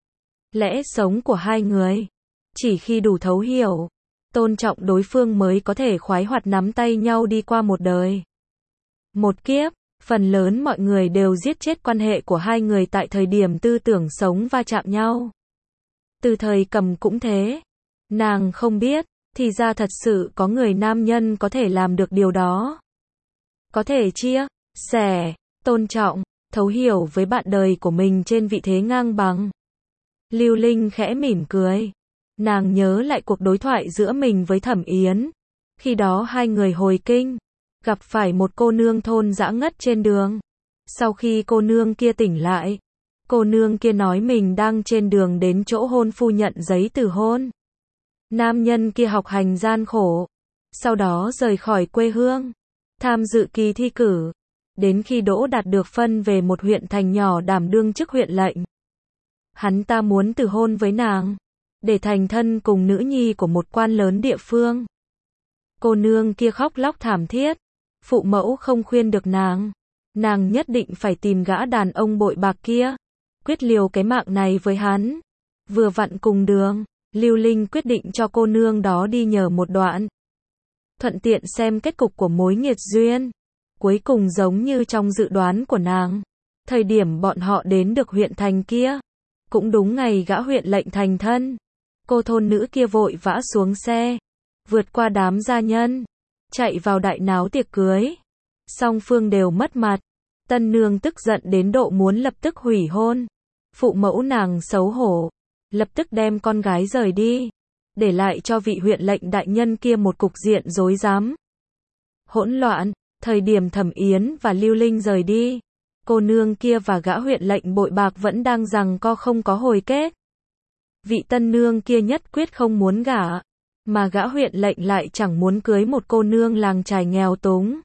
lẽ sống của hai người. Chỉ khi đủ thấu hiểu, tôn trọng đối phương mới có thể khoái hoạt nắm tay nhau đi qua một đời. Một kiếp, phần lớn mọi người đều giết chết quan hệ của hai người tại thời điểm tư tưởng sống va chạm nhau. Từ Thời Cẩm cũng thế. Nàng không biết, thì ra thật sự có người nam nhân có thể làm được điều đó. Có thể chia sẻ, tôn trọng, thấu hiểu với bạn đời của mình trên vị thế ngang bằng. Lưu Linh khẽ mỉm cười. Nàng nhớ lại cuộc đối thoại giữa mình với Thẩm Yến. Khi đó hai người hồi kinh, gặp phải một cô nương thôn dã ngất trên đường. Sau khi cô nương kia tỉnh lại, cô nương kia nói mình đang trên đường đến chỗ hôn phu nhận giấy từ hôn. Nam nhân kia học hành gian khổ, sau đó rời khỏi quê hương, tham dự kỳ thi cử, đến khi đỗ đạt được phân về một huyện thành nhỏ đảm đương chức huyện lệnh. Hắn ta muốn từ hôn với nàng, để thành thân cùng nữ nhi của một quan lớn địa phương. Cô nương kia khóc lóc thảm thiết, phụ mẫu không khuyên được nàng nhất định phải tìm gã đàn ông bội bạc kia, quyết liều cái mạng này với hắn. Vừa vặn cùng đường, Lưu Linh quyết định cho cô nương đó đi nhờ một đoạn. Thuận tiện xem kết cục của mối nghiệt duyên. Cuối cùng giống như trong dự đoán của nàng. Thời điểm bọn họ đến được huyện thành kia. Cũng đúng ngày gã huyện lệnh thành thân. Cô thôn nữ kia vội vã xuống xe. Vượt qua đám gia nhân. Chạy vào đại náo tiệc cưới. Song phương đều mất mặt. Tân nương tức giận đến độ muốn lập tức hủy hôn. Phụ mẫu nàng xấu hổ. Lập tức đem con gái rời đi. Để lại cho vị huyện lệnh đại nhân kia một cục diện rối rắm. Hỗn loạn. Thời điểm Thẩm Yến và Lưu Linh rời đi. Cô nương kia và gã huyện lệnh bội bạc vẫn đang giằng co không có hồi kết. Vị tân nương kia nhất quyết không muốn gả. Mà gã huyện lệnh lại chẳng muốn cưới một cô nương làng chài nghèo túng.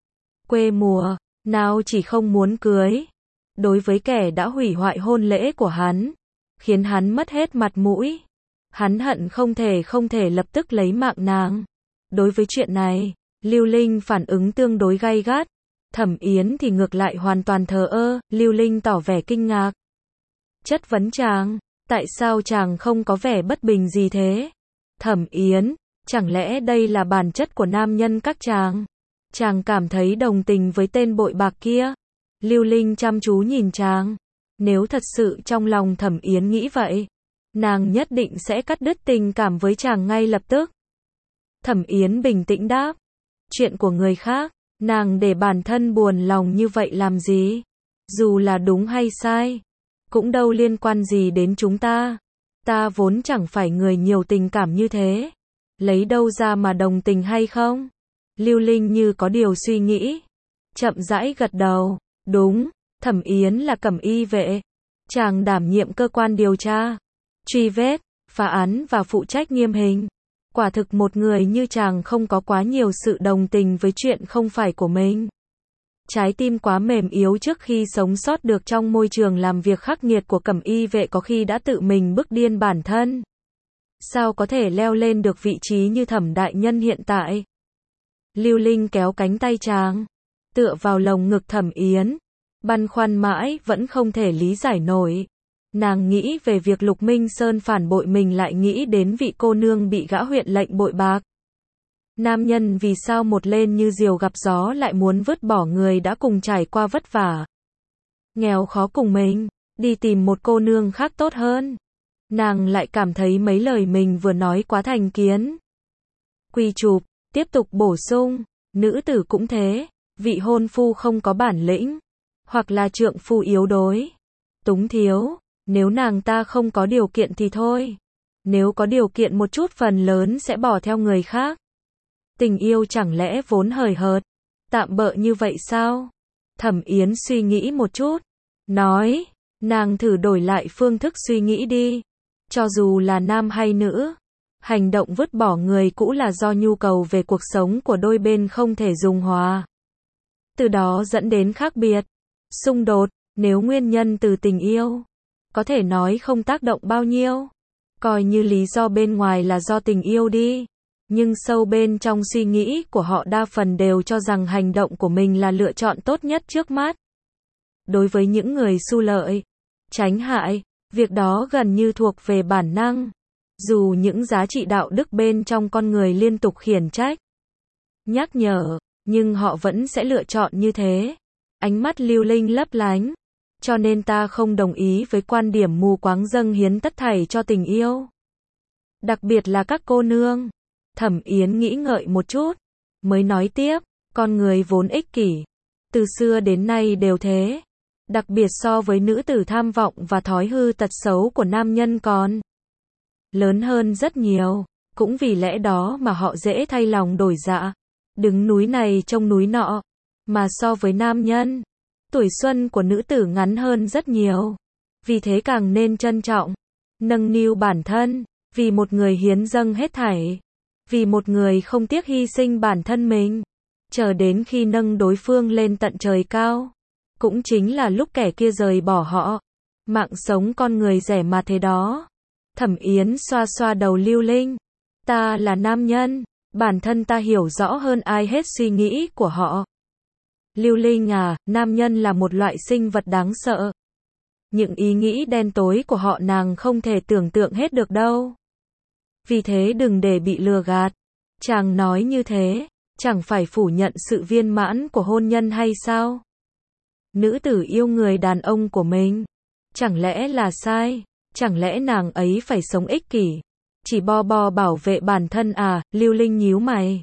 Quê mùa, nào chỉ không muốn cưới. Đối với kẻ đã hủy hoại hôn lễ của hắn. Khiến hắn mất hết mặt mũi. Hắn hận không thể lập tức lấy mạng nàng. Đối với chuyện này, Lưu Linh phản ứng tương đối gay gắt. Thẩm Yến thì ngược lại hoàn toàn thờ ơ. Lưu Linh tỏ vẻ kinh ngạc. Chất vấn chàng, tại sao chàng không có vẻ bất bình gì thế? Thẩm Yến, chẳng lẽ đây là bản chất của nam nhân các chàng? Chàng cảm thấy đồng tình với tên bội bạc kia. Lưu Linh chăm chú nhìn chàng. Nếu thật sự trong lòng Thẩm Yến nghĩ vậy, nàng nhất định sẽ cắt đứt tình cảm với chàng ngay lập tức. Thẩm Yến bình tĩnh đáp. Chuyện của người khác, nàng để bản thân buồn lòng như vậy làm gì? Dù là đúng hay sai, cũng đâu liên quan gì đến chúng ta. Ta vốn chẳng phải người nhiều tình cảm như thế. Lấy đâu ra mà đồng tình hay không? Lưu Linh như có điều suy nghĩ. Chậm rãi gật đầu. Đúng, Thẩm Yến là cẩm y vệ. Chàng đảm nhiệm cơ quan điều tra, truy vết, phá án và phụ trách nghiêm hình. Quả thực một người như chàng không có quá nhiều sự đồng tình với chuyện không phải của mình. Trái tim quá mềm yếu trước khi sống sót được trong môi trường làm việc khắc nghiệt của cẩm y vệ có khi đã tự mình bức điên bản thân. Sao có thể leo lên được vị trí như Thẩm đại nhân hiện tại? Lưu Linh kéo cánh tay chàng, tựa vào lồng ngực Thẩm Yến, băn khoăn mãi vẫn không thể lý giải nổi. Nàng nghĩ về việc Lục Minh Sơn phản bội mình lại nghĩ đến vị cô nương bị gã huyện lệnh bội bạc. Nam nhân vì sao một lên như diều gặp gió lại muốn vứt bỏ người đã cùng trải qua vất vả. Nghèo khó cùng mình, đi tìm một cô nương khác tốt hơn. Nàng lại cảm thấy mấy lời mình vừa nói quá thành kiến. Quy chụp, tiếp tục bổ sung, nữ tử cũng thế, vị hôn phu không có bản lĩnh, hoặc là trượng phu yếu đuối, túng thiếu, nếu nàng ta không có điều kiện thì thôi. Nếu có điều kiện một chút phần lớn sẽ bỏ theo người khác. Tình yêu chẳng lẽ vốn hời hợt, tạm bợ như vậy sao? Thẩm Yến suy nghĩ một chút, nói, nàng thử đổi lại phương thức suy nghĩ đi. Cho dù là nam hay nữ, hành động vứt bỏ người cũ là do nhu cầu về cuộc sống của đôi bên không thể dung hòa. Từ đó dẫn đến khác biệt, xung đột, nếu nguyên nhân từ tình yêu, có thể nói không tác động bao nhiêu. Coi như lý do bên ngoài là do tình yêu đi. Nhưng sâu bên trong suy nghĩ của họ đa phần đều cho rằng hành động của mình là lựa chọn tốt nhất trước mắt. Đối với những người xu lợi, tránh hại, việc đó gần như thuộc về bản năng. Dù những giá trị đạo đức bên trong con người liên tục khiển trách, nhắc nhở, nhưng họ vẫn sẽ lựa chọn như thế. Ánh mắt Lưu Linh lấp lánh. Cho nên ta không đồng ý với quan điểm mù quáng dâng hiến tất thảy cho tình yêu. Đặc biệt là các cô nương. Thẩm Yến nghĩ ngợi một chút, mới nói tiếp, con người vốn ích kỷ. Từ xưa đến nay đều thế. Đặc biệt so với nữ tử tham vọng và thói hư tật xấu của nam nhân còn lớn hơn rất nhiều. Cũng vì lẽ đó mà họ dễ thay lòng đổi dạ, đứng núi này trông núi nọ. Mà so với nam nhân, tuổi xuân của nữ tử ngắn hơn rất nhiều. Vì thế càng nên trân trọng, nâng niu bản thân, vì một người hiến dâng hết thảy. Vì một người không tiếc hy sinh bản thân mình, chờ đến khi nâng đối phương lên tận trời cao. Cũng chính là lúc kẻ kia rời bỏ họ. Mạng sống con người rẻ mà thế đó. Thẩm Yến xoa xoa đầu Lưu Linh. Ta là nam nhân, bản thân ta hiểu rõ hơn ai hết suy nghĩ của họ. Lưu Linh à, nam nhân là một loại sinh vật đáng sợ. Những ý nghĩ đen tối của họ nàng không thể tưởng tượng hết được đâu. Vì thế đừng để bị lừa gạt. Chàng nói như thế, chẳng phải phủ nhận sự viên mãn của hôn nhân hay sao? Nữ tử yêu người đàn ông của mình. Chẳng lẽ là sai? Chẳng lẽ nàng ấy phải sống ích kỷ? Chỉ bo bo bảo vệ bản thân à? Lưu Linh nhíu mày.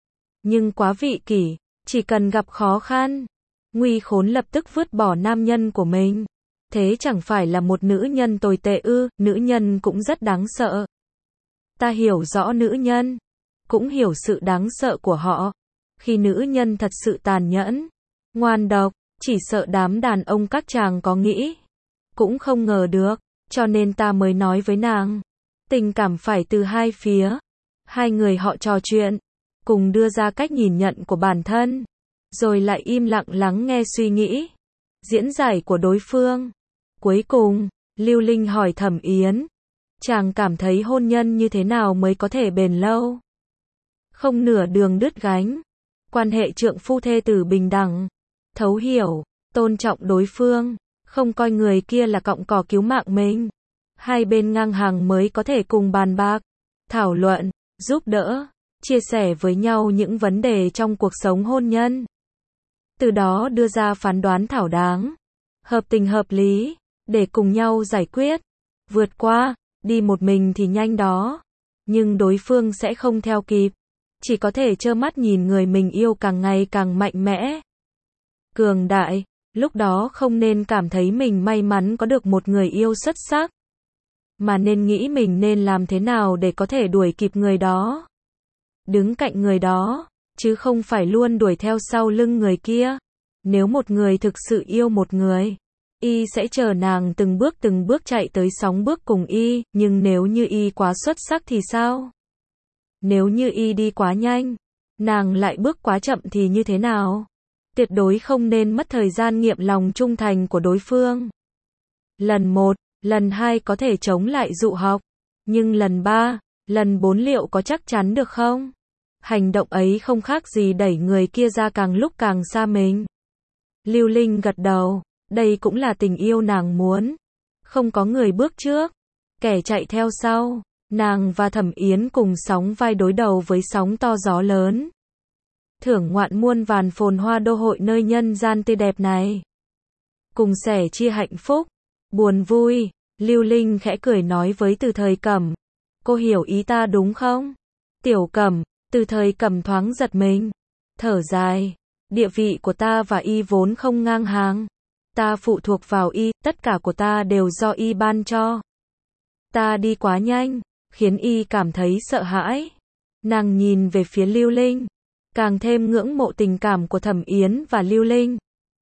Nhưng quá vị kỷ, chỉ cần gặp khó khăn, nguy khốn lập tức vứt bỏ nam nhân của mình. Thế chẳng phải là một nữ nhân tồi tệ ư? Nữ nhân cũng rất đáng sợ. Ta hiểu rõ nữ nhân, cũng hiểu sự đáng sợ của họ. Khi nữ nhân thật sự tàn nhẫn, ngoan độc, chỉ sợ đám đàn ông các chàng có nghĩ, cũng không ngờ được, cho nên ta mới nói với nàng. Tình cảm phải từ hai phía. Hai người họ trò chuyện, cùng đưa ra cách nhìn nhận của bản thân, rồi lại im lặng lắng nghe suy nghĩ, diễn giải của đối phương. Cuối cùng, Lưu Linh hỏi Thẩm Yến, chàng cảm thấy hôn nhân như thế nào mới có thể bền lâu? Không nửa đường đứt gánh, quan hệ trượng phu thê tử bình đẳng, thấu hiểu, tôn trọng đối phương, không coi người kia là cọng cỏ cứu mạng mình. Hai bên ngang hàng mới có thể cùng bàn bạc, thảo luận, giúp đỡ, chia sẻ với nhau những vấn đề trong cuộc sống hôn nhân. Từ đó đưa ra phán đoán thỏa đáng, hợp tình hợp lý, để cùng nhau giải quyết, vượt qua. Đi một mình thì nhanh đó, nhưng đối phương sẽ không theo kịp, chỉ có thể trơ mắt nhìn người mình yêu càng ngày càng mạnh mẽ, cường đại. Lúc đó không nên cảm thấy mình may mắn có được một người yêu xuất sắc, mà nên nghĩ mình nên làm thế nào để có thể đuổi kịp người đó, đứng cạnh người đó, chứ không phải luôn đuổi theo sau lưng người kia. Nếu một người thực sự yêu một người, y sẽ chờ nàng từng bước chạy tới sóng bước cùng y, nhưng nếu như y quá xuất sắc thì sao? Nếu như y đi quá nhanh, nàng lại bước quá chậm thì như thế nào? Tuyệt đối không nên mất thời gian nghiệm lòng trung thành của đối phương. Lần 1, lần 2 có thể chống lại dụ hoặc, nhưng lần 3, lần 4 liệu có chắc chắn được không? Hành động ấy không khác gì đẩy người kia ra càng lúc càng xa mình. Lưu Linh gật đầu, đây cũng là tình yêu nàng muốn. Không có người bước trước, kẻ chạy theo sau. Nàng và Thẩm Yến cùng sóng vai đối đầu với sóng to gió lớn, thưởng ngoạn muôn vàn phồn hoa đô hội nơi nhân gian tươi đẹp này. Cùng sẻ chia hạnh phúc, buồn vui. Lưu Linh khẽ cười nói với Từ Thời Cẩm, cô hiểu ý ta đúng không? Tiểu Cẩm. Từ Thời Cẩm thoáng giật mình, thở dài, địa vị của ta và y vốn không ngang hàng. Ta phụ thuộc vào y, tất cả của ta đều do y ban cho. Ta đi quá nhanh, khiến y cảm thấy sợ hãi. Nàng nhìn về phía Lưu Linh, càng thêm ngưỡng mộ tình cảm của Thẩm Yến và Lưu Linh.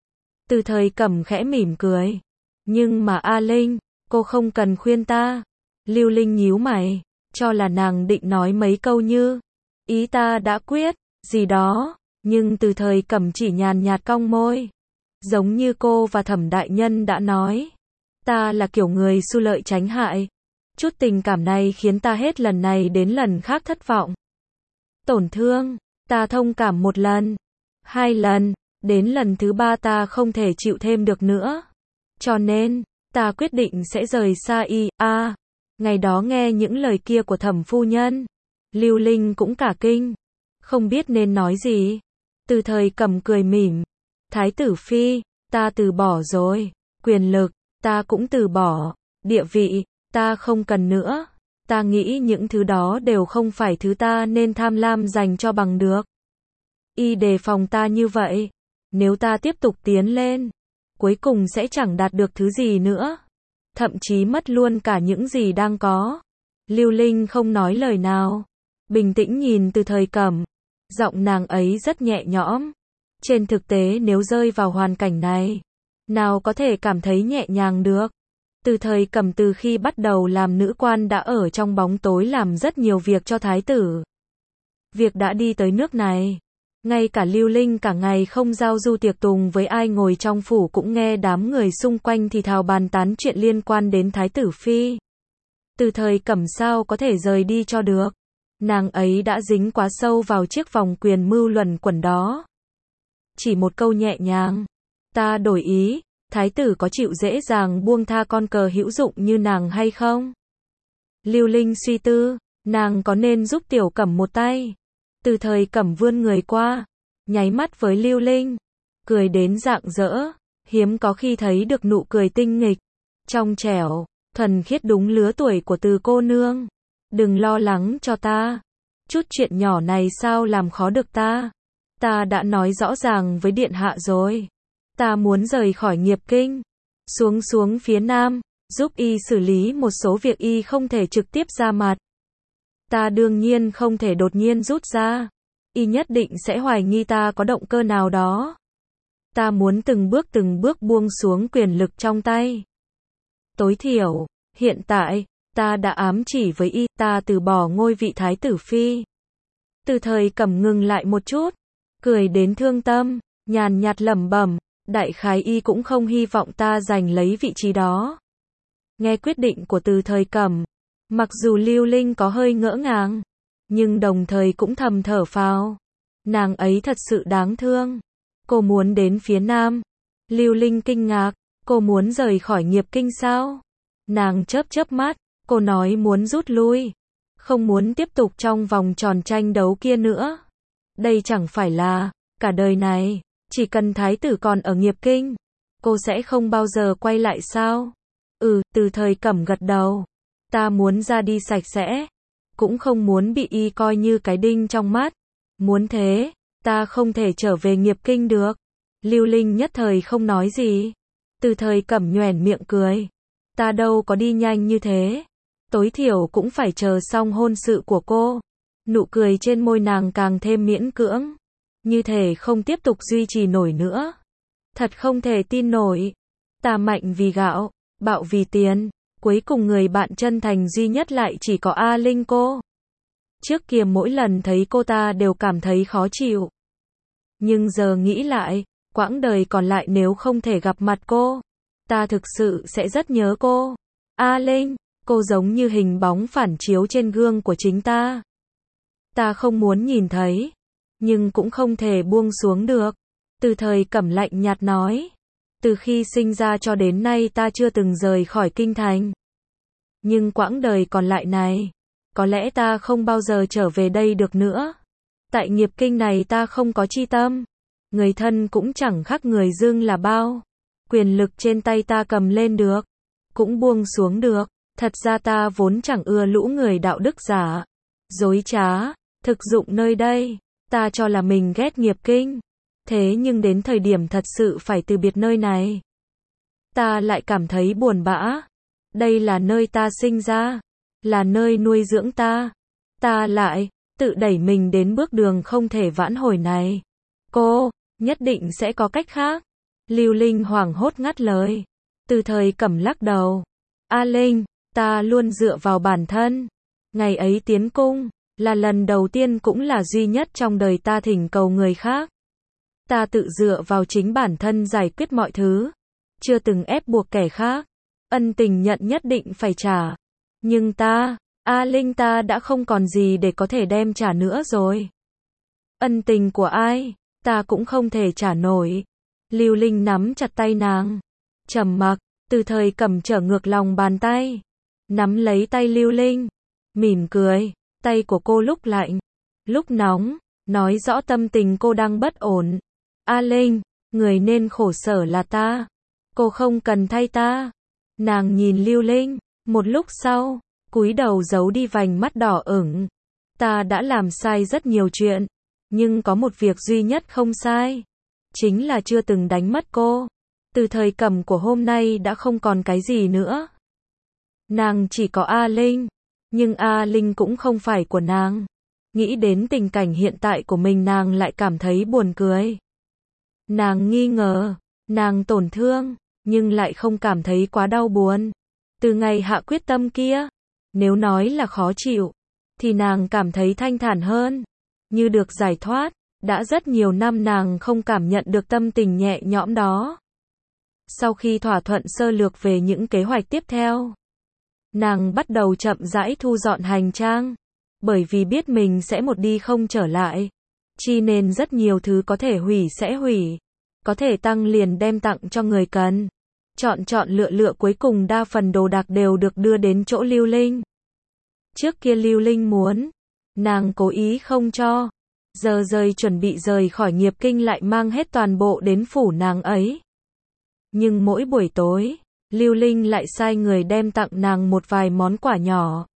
Từ Thời Cẩm khẽ mỉm cười, nhưng mà A Linh, cô không cần khuyên ta. Lưu Linh nhíu mày, cho là nàng định nói mấy câu như, ý ta đã quyết, gì đó, nhưng Từ Thời Cẩm chỉ nhàn nhạt cong môi. Giống như cô và Thẩm đại nhân đã nói, ta là kiểu người xu lợi tránh hại. Chút tình cảm này khiến ta hết lần này đến lần khác thất vọng, tổn thương. Ta thông cảm 1 lần, 2 lần, đến lần thứ 3 ta không thể chịu thêm được nữa. Cho nên, ta quyết định sẽ rời xa y. Ngày đó nghe những lời kia của Thẩm phu nhân, Lưu Linh cũng cả kinh, không biết nên nói gì. Từ Thời Cẩm cười mỉm, Thái tử phi, ta từ bỏ rồi, quyền lực, ta cũng từ bỏ, địa vị, ta không cần nữa. Ta nghĩ những thứ đó đều không phải thứ ta nên tham lam dành cho bằng được. Y đề phòng ta như vậy, nếu ta tiếp tục tiến lên, cuối cùng sẽ chẳng đạt được thứ gì nữa, thậm chí mất luôn cả những gì đang có. Lưu Linh không nói lời nào, bình tĩnh nhìn Từ Thời Cẩm, giọng nàng ấy rất nhẹ nhõm. Trên thực tế nếu rơi vào hoàn cảnh này, nào có thể cảm thấy nhẹ nhàng được. Từ Thời Cẩm từ khi bắt đầu làm nữ quan đã ở trong bóng tối làm rất nhiều việc cho thái tử. Việc đã đi tới nước này, ngay cả Lưu Linh cả ngày không giao du tiệc tùng với ai, ngồi trong phủ cũng nghe đám người xung quanh thì thào bàn tán chuyện liên quan đến thái tử phi. Từ Thời Cẩm sao có thể rời đi cho được. Nàng ấy đã dính quá sâu vào chiếc vòng quyền mưu luẩn quẩn đó. Chỉ một câu nhẹ nhàng, ta đổi ý. Thái tử có chịu dễ dàng buông tha con cờ hữu dụng như nàng hay không? Lưu Linh suy tư, Nàng có nên giúp Tiểu Cẩm một tay? Từ Thời Cẩm vươn người qua, nháy mắt với Lưu Linh, cười đến rạng rỡ, hiếm có khi thấy được nụ cười tinh nghịch, trong trẻo, thuần khiết đúng lứa tuổi của Từ cô nương. Đừng lo lắng cho ta. Chút chuyện nhỏ này sao làm khó được ta? Ta đã nói rõ ràng với điện hạ rồi. Ta muốn rời khỏi Nghiệp Kinh, xuống phía Nam, giúp y xử lý một số việc y không thể trực tiếp ra mặt. Ta đương nhiên không thể đột nhiên rút ra. Y nhất định sẽ hoài nghi ta có động cơ nào đó. Ta muốn từng bước buông xuống quyền lực trong tay. Tối thiểu, hiện tại, ta đã ám chỉ với y, ta từ bỏ ngôi vị thái tử phi. Từ Thời Cẩm ngừng lại một chút, cười đến thương tâm, nhàn nhạt lẩm bẩm, đại khái y cũng không hy vọng ta giành lấy vị trí đó. Nghe quyết định của Từ Thời Cẩm, mặc dù Lưu Linh có hơi ngỡ ngàng, nhưng đồng thời cũng thầm thở phào. Nàng ấy thật sự đáng thương. Cô muốn đến phía Nam. Lưu Linh kinh ngạc, cô muốn rời khỏi Nghiệp Kinh sao? Nàng chớp mắt, cô nói muốn rút lui, không muốn tiếp tục trong vòng tròn tranh đấu kia nữa. Đây chẳng phải là, cả đời này, chỉ cần thái tử còn ở Nghiệp Kinh, cô sẽ không bao giờ quay lại sao? Từ Thời Cẩm gật đầu. Ta muốn ra đi sạch sẽ, cũng không muốn bị y coi như cái đinh trong mắt. Muốn thế, ta không thể trở về Nghiệp Kinh được. Lưu Linh nhất thời không nói gì. Từ Thời Cẩm nhoẻn miệng cười. Ta đâu có đi nhanh như thế. Tối thiểu cũng phải chờ xong hôn sự của cô. Nụ cười trên môi nàng càng thêm miễn cưỡng. Như thể không tiếp tục duy trì nổi nữa. Thật không thể tin nổi. Ta mạnh vì gạo, bạo vì tiền. Cuối cùng người bạn chân thành duy nhất lại chỉ có A Linh cô. Trước kia mỗi lần thấy cô ta đều cảm thấy khó chịu. Nhưng giờ nghĩ lại, quãng đời còn lại nếu không thể gặp mặt cô, ta thực sự sẽ rất nhớ cô. A Linh, cô giống như hình bóng phản chiếu trên gương của chính ta. Ta không muốn nhìn thấy, nhưng cũng không thể buông xuống được. Từ Thời Cẩm lạnh nhạt nói. Từ khi sinh ra cho đến nay ta chưa từng rời khỏi kinh thành. Nhưng quãng đời còn lại này, có lẽ ta không bao giờ trở về đây được nữa. Tại Nghiệp Kinh này ta không có chi tâm. Người thân cũng chẳng khác người dưng là bao. Quyền lực trên tay ta cầm lên được, cũng buông xuống được. Thật ra ta vốn chẳng ưa lũ người đạo đức giả, dối trá, thực dụng nơi đây. Ta cho là mình ghét Nghiệp Kinh. Thế nhưng đến thời điểm thật sự phải từ biệt nơi này, ta lại cảm thấy buồn bã. Đây là nơi ta sinh ra, là nơi nuôi dưỡng ta. Ta lại tự đẩy mình đến bước đường không thể vãn hồi này. Cô, nhất định sẽ có cách khác. Lưu Linh hoảng hốt ngắt lời. Từ Thời Cẩm lắc đầu. A Linh, ta luôn dựa vào bản thân. Ngày ấy tiến cung, là lần đầu tiên cũng là duy nhất trong đời ta thỉnh cầu người khác. Ta tự dựa vào chính bản thân giải quyết mọi thứ. Chưa từng ép buộc kẻ khác. Ân tình nhận nhất định phải trả. Nhưng ta, A Linh ta đã không còn gì để có thể đem trả nữa rồi. Ân tình của ai, ta cũng không thể trả nổi. Lưu Linh nắm chặt tay nàng. Trầm mặc, Từ Thời Cẩm trở ngược lòng bàn tay. Nắm lấy tay Lưu Linh. Mỉm cười, tay của cô lúc lạnh, lúc nóng, nói rõ tâm tình cô đang bất ổn. A Linh, người nên khổ sở là ta. Cô không cần thay ta. Nàng nhìn Lưu Linh, một lúc sau, cúi đầu giấu đi vành mắt đỏ ửng. Ta đã làm sai rất nhiều chuyện, nhưng có một việc duy nhất không sai, chính là chưa từng đánh mất cô. Từ Thời Cẩm của hôm nay đã không còn cái gì nữa. Nàng chỉ có A Linh, nhưng A Linh cũng không phải của nàng. Nghĩ đến tình cảnh hiện tại của mình nàng lại cảm thấy buồn cười. Nàng nghi ngờ, nàng tổn thương, nhưng lại không cảm thấy quá đau buồn. Từ ngày hạ quyết tâm kia, nếu nói là khó chịu, thì nàng cảm thấy thanh thản hơn, như được giải thoát. Đã rất nhiều năm nàng không cảm nhận được tâm tình nhẹ nhõm đó. Sau khi thỏa thuận sơ lược về những kế hoạch tiếp theo, nàng bắt đầu chậm rãi thu dọn hành trang, bởi vì biết mình sẽ một đi không trở lại. Chi nên rất nhiều thứ có thể hủy sẽ hủy, có thể tăng liền đem tặng cho người cần. Chọn lựa cuối cùng đa phần đồ đạc đều được đưa đến chỗ Lưu Linh. Trước kia Lưu Linh muốn, nàng cố ý không cho. Giờ rời chuẩn bị rời khỏi nghiệp kinh lại mang hết toàn bộ đến phủ nàng ấy. Nhưng mỗi buổi tối, Lưu Linh lại sai người đem tặng nàng một vài món quà nhỏ.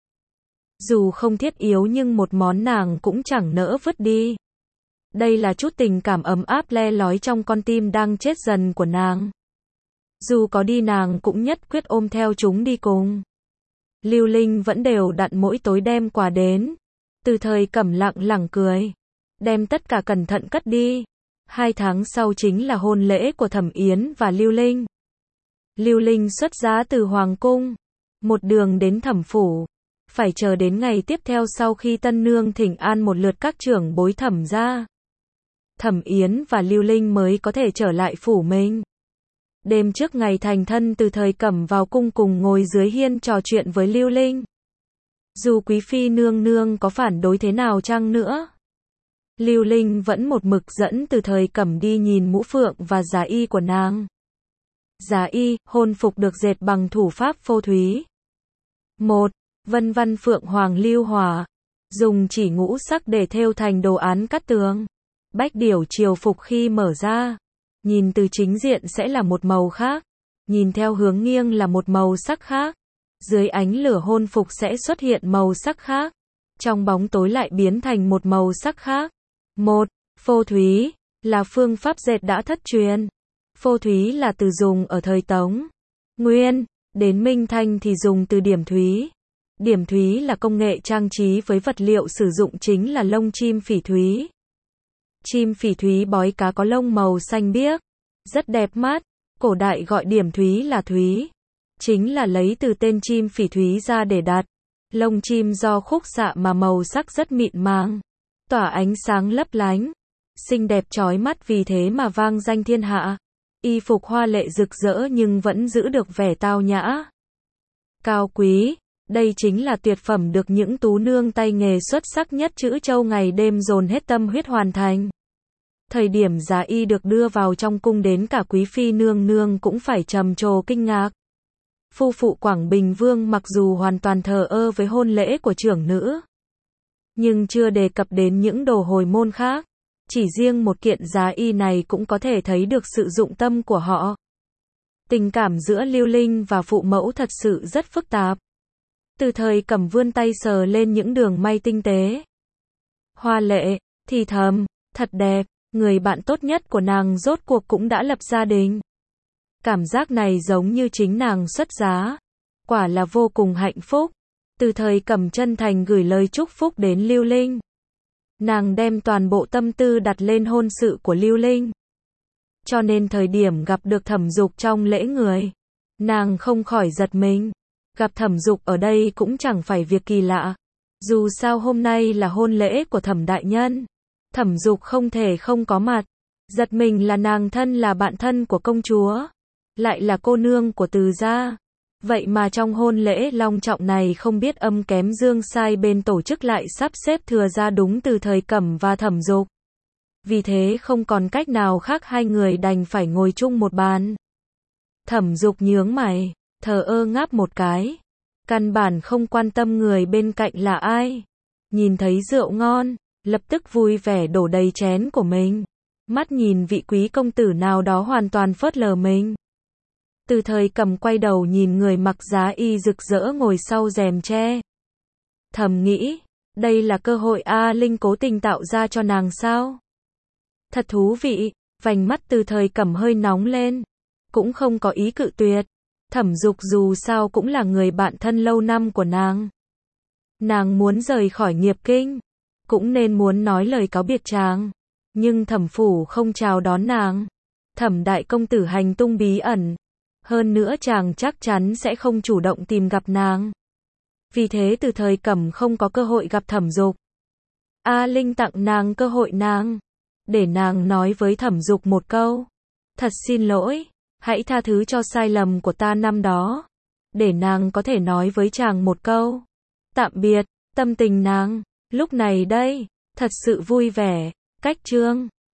Dù không thiết yếu nhưng một món nàng cũng chẳng nỡ vứt đi. Đây là chút tình cảm ấm áp le lói trong con tim đang chết dần của nàng. Dù có đi nàng cũng nhất quyết ôm theo chúng đi cùng. Lưu Linh vẫn đều đặn mỗi tối đem quà đến. Từ Thời Cẩm lặng lặng cười, đem tất cả cẩn thận cất đi. 2 tháng sau chính là hôn lễ của Thẩm Yến và Lưu Linh. Lưu Linh xuất giá từ Hoàng cung, một đường đến Thẩm phủ. Phải chờ đến ngày tiếp theo sau khi tân nương thỉnh an một lượt các trưởng bối Thẩm gia, Thẩm Yến và Lưu Linh mới có thể trở lại phủ mình. Đêm trước ngày thành thân Từ Thời Cẩm vào cung cùng ngồi dưới hiên trò chuyện với Lưu Linh. Dù quý phi nương nương có phản đối thế nào chăng nữa, Lưu Linh vẫn một mực dẫn Từ Thời Cẩm đi nhìn mũ phượng và giá y của nàng. Giá y, hôn phục được dệt bằng thủ pháp phô thúy. 1. Vân văn phượng hoàng lưu hỏa, dùng chỉ ngũ sắc để thêu thành đồ án cắt tường. Bách điểu triều phục khi mở ra, nhìn từ chính diện sẽ là một màu khác, nhìn theo hướng nghiêng là một màu sắc khác. Dưới ánh lửa hôn phục sẽ xuất hiện màu sắc khác, trong bóng tối lại biến thành một màu sắc khác. 1. Phô thúy, là phương pháp dệt đã thất truyền. Phô thúy là từ dùng ở thời Tống, Nguyên, đến Minh Thanh thì dùng từ điểm thúy. Điểm thúy là công nghệ trang trí với vật liệu sử dụng chính là lông chim phỉ thúy. Chim phỉ thúy bói cá có lông màu xanh biếc, rất đẹp mắt. Cổ đại gọi điểm thúy là thúy, chính là lấy từ tên chim phỉ thúy ra để đặt. Lông chim do khúc xạ mà màu sắc rất mịn màng, tỏa ánh sáng lấp lánh, xinh đẹp chói mắt, vì thế mà vang danh thiên hạ. Y phục hoa lệ rực rỡ nhưng vẫn giữ được vẻ tao nhã, cao quý. Đây chính là tuyệt phẩm được những tú nương tay nghề xuất sắc nhất Trữ Châu ngày đêm dồn hết tâm huyết hoàn thành. Thời điểm giá y được đưa vào trong cung đến cả quý phi nương nương cũng phải trầm trồ kinh ngạc. Phu phụ Quảng Bình Vương mặc dù hoàn toàn thờ ơ với hôn lễ của trưởng nữ, nhưng chưa đề cập đến những đồ hồi môn khác. Chỉ riêng một kiện giá y này cũng có thể thấy được sự dụng tâm của họ. Tình cảm giữa Lưu Linh và phụ mẫu thật sự rất phức tạp. Từ Thời Cẩm vươn tay sờ lên những đường may tinh tế, hoa lệ, thì thầm, thật đẹp. Người bạn tốt nhất của nàng rốt cuộc cũng đã lập gia đình. Cảm giác này giống như chính nàng xuất giá, quả là vô cùng hạnh phúc. Từ Thời Cẩm chân thành gửi lời chúc phúc đến Lưu Linh. Nàng đem toàn bộ tâm tư đặt lên hôn sự của Lưu Linh. Cho nên thời điểm gặp được Thẩm Dục trong lễ người, nàng không khỏi giật mình. Gặp Thẩm Dục ở đây cũng chẳng phải việc kỳ lạ. Dù sao hôm nay là hôn lễ của Thẩm đại nhân, Thẩm Dục không thể không có mặt. Giật mình là nàng thân là bạn thân của công chúa, lại là cô nương của Từ gia. Vậy mà trong hôn lễ long trọng này không biết âm kém dương sai bên tổ chức lại sắp xếp thừa ra đúng Từ Thời Cẩm và Thẩm Dục. Vì thế không còn cách nào khác, hai người đành phải ngồi chung một bàn. Thẩm Dục nhướng mày, thờ ơ ngáp một cái, căn bản không quan tâm người bên cạnh là ai. Nhìn thấy rượu ngon, lập tức vui vẻ đổ đầy chén của mình. Mắt nhìn vị quý công tử nào đó hoàn toàn phớt lờ mình. Từ Thời Cẩm quay đầu nhìn người mặc giá y rực rỡ ngồi sau rèm tre. Thầm nghĩ, đây là cơ hội A Linh cố tình tạo ra cho nàng sao? Thật thú vị. Vành mắt Từ Thời Cẩm hơi nóng lên, cũng không có ý cự tuyệt. Thẩm Dục dù sao cũng là người bạn thân lâu năm của nàng. Nàng muốn rời khỏi nghiệp kinh, cũng nên muốn nói lời cáo biệt chàng. Nhưng Thẩm phủ không chào đón nàng. Thẩm đại công tử hành tung bí ẩn. Hơn nữa chàng chắc chắn sẽ không chủ động tìm gặp nàng. Vì thế Từ Thời Cẩm không có cơ hội gặp Thẩm Dục. A Linh tặng nàng cơ hội nàng, để nàng nói với Thẩm Dục một câu. Thật xin lỗi, hãy tha thứ cho sai lầm của ta năm đó. Để nàng có thể nói với chàng một câu tạm biệt. Tâm tình nàng lúc này đây thật sự vui vẻ. Cách chương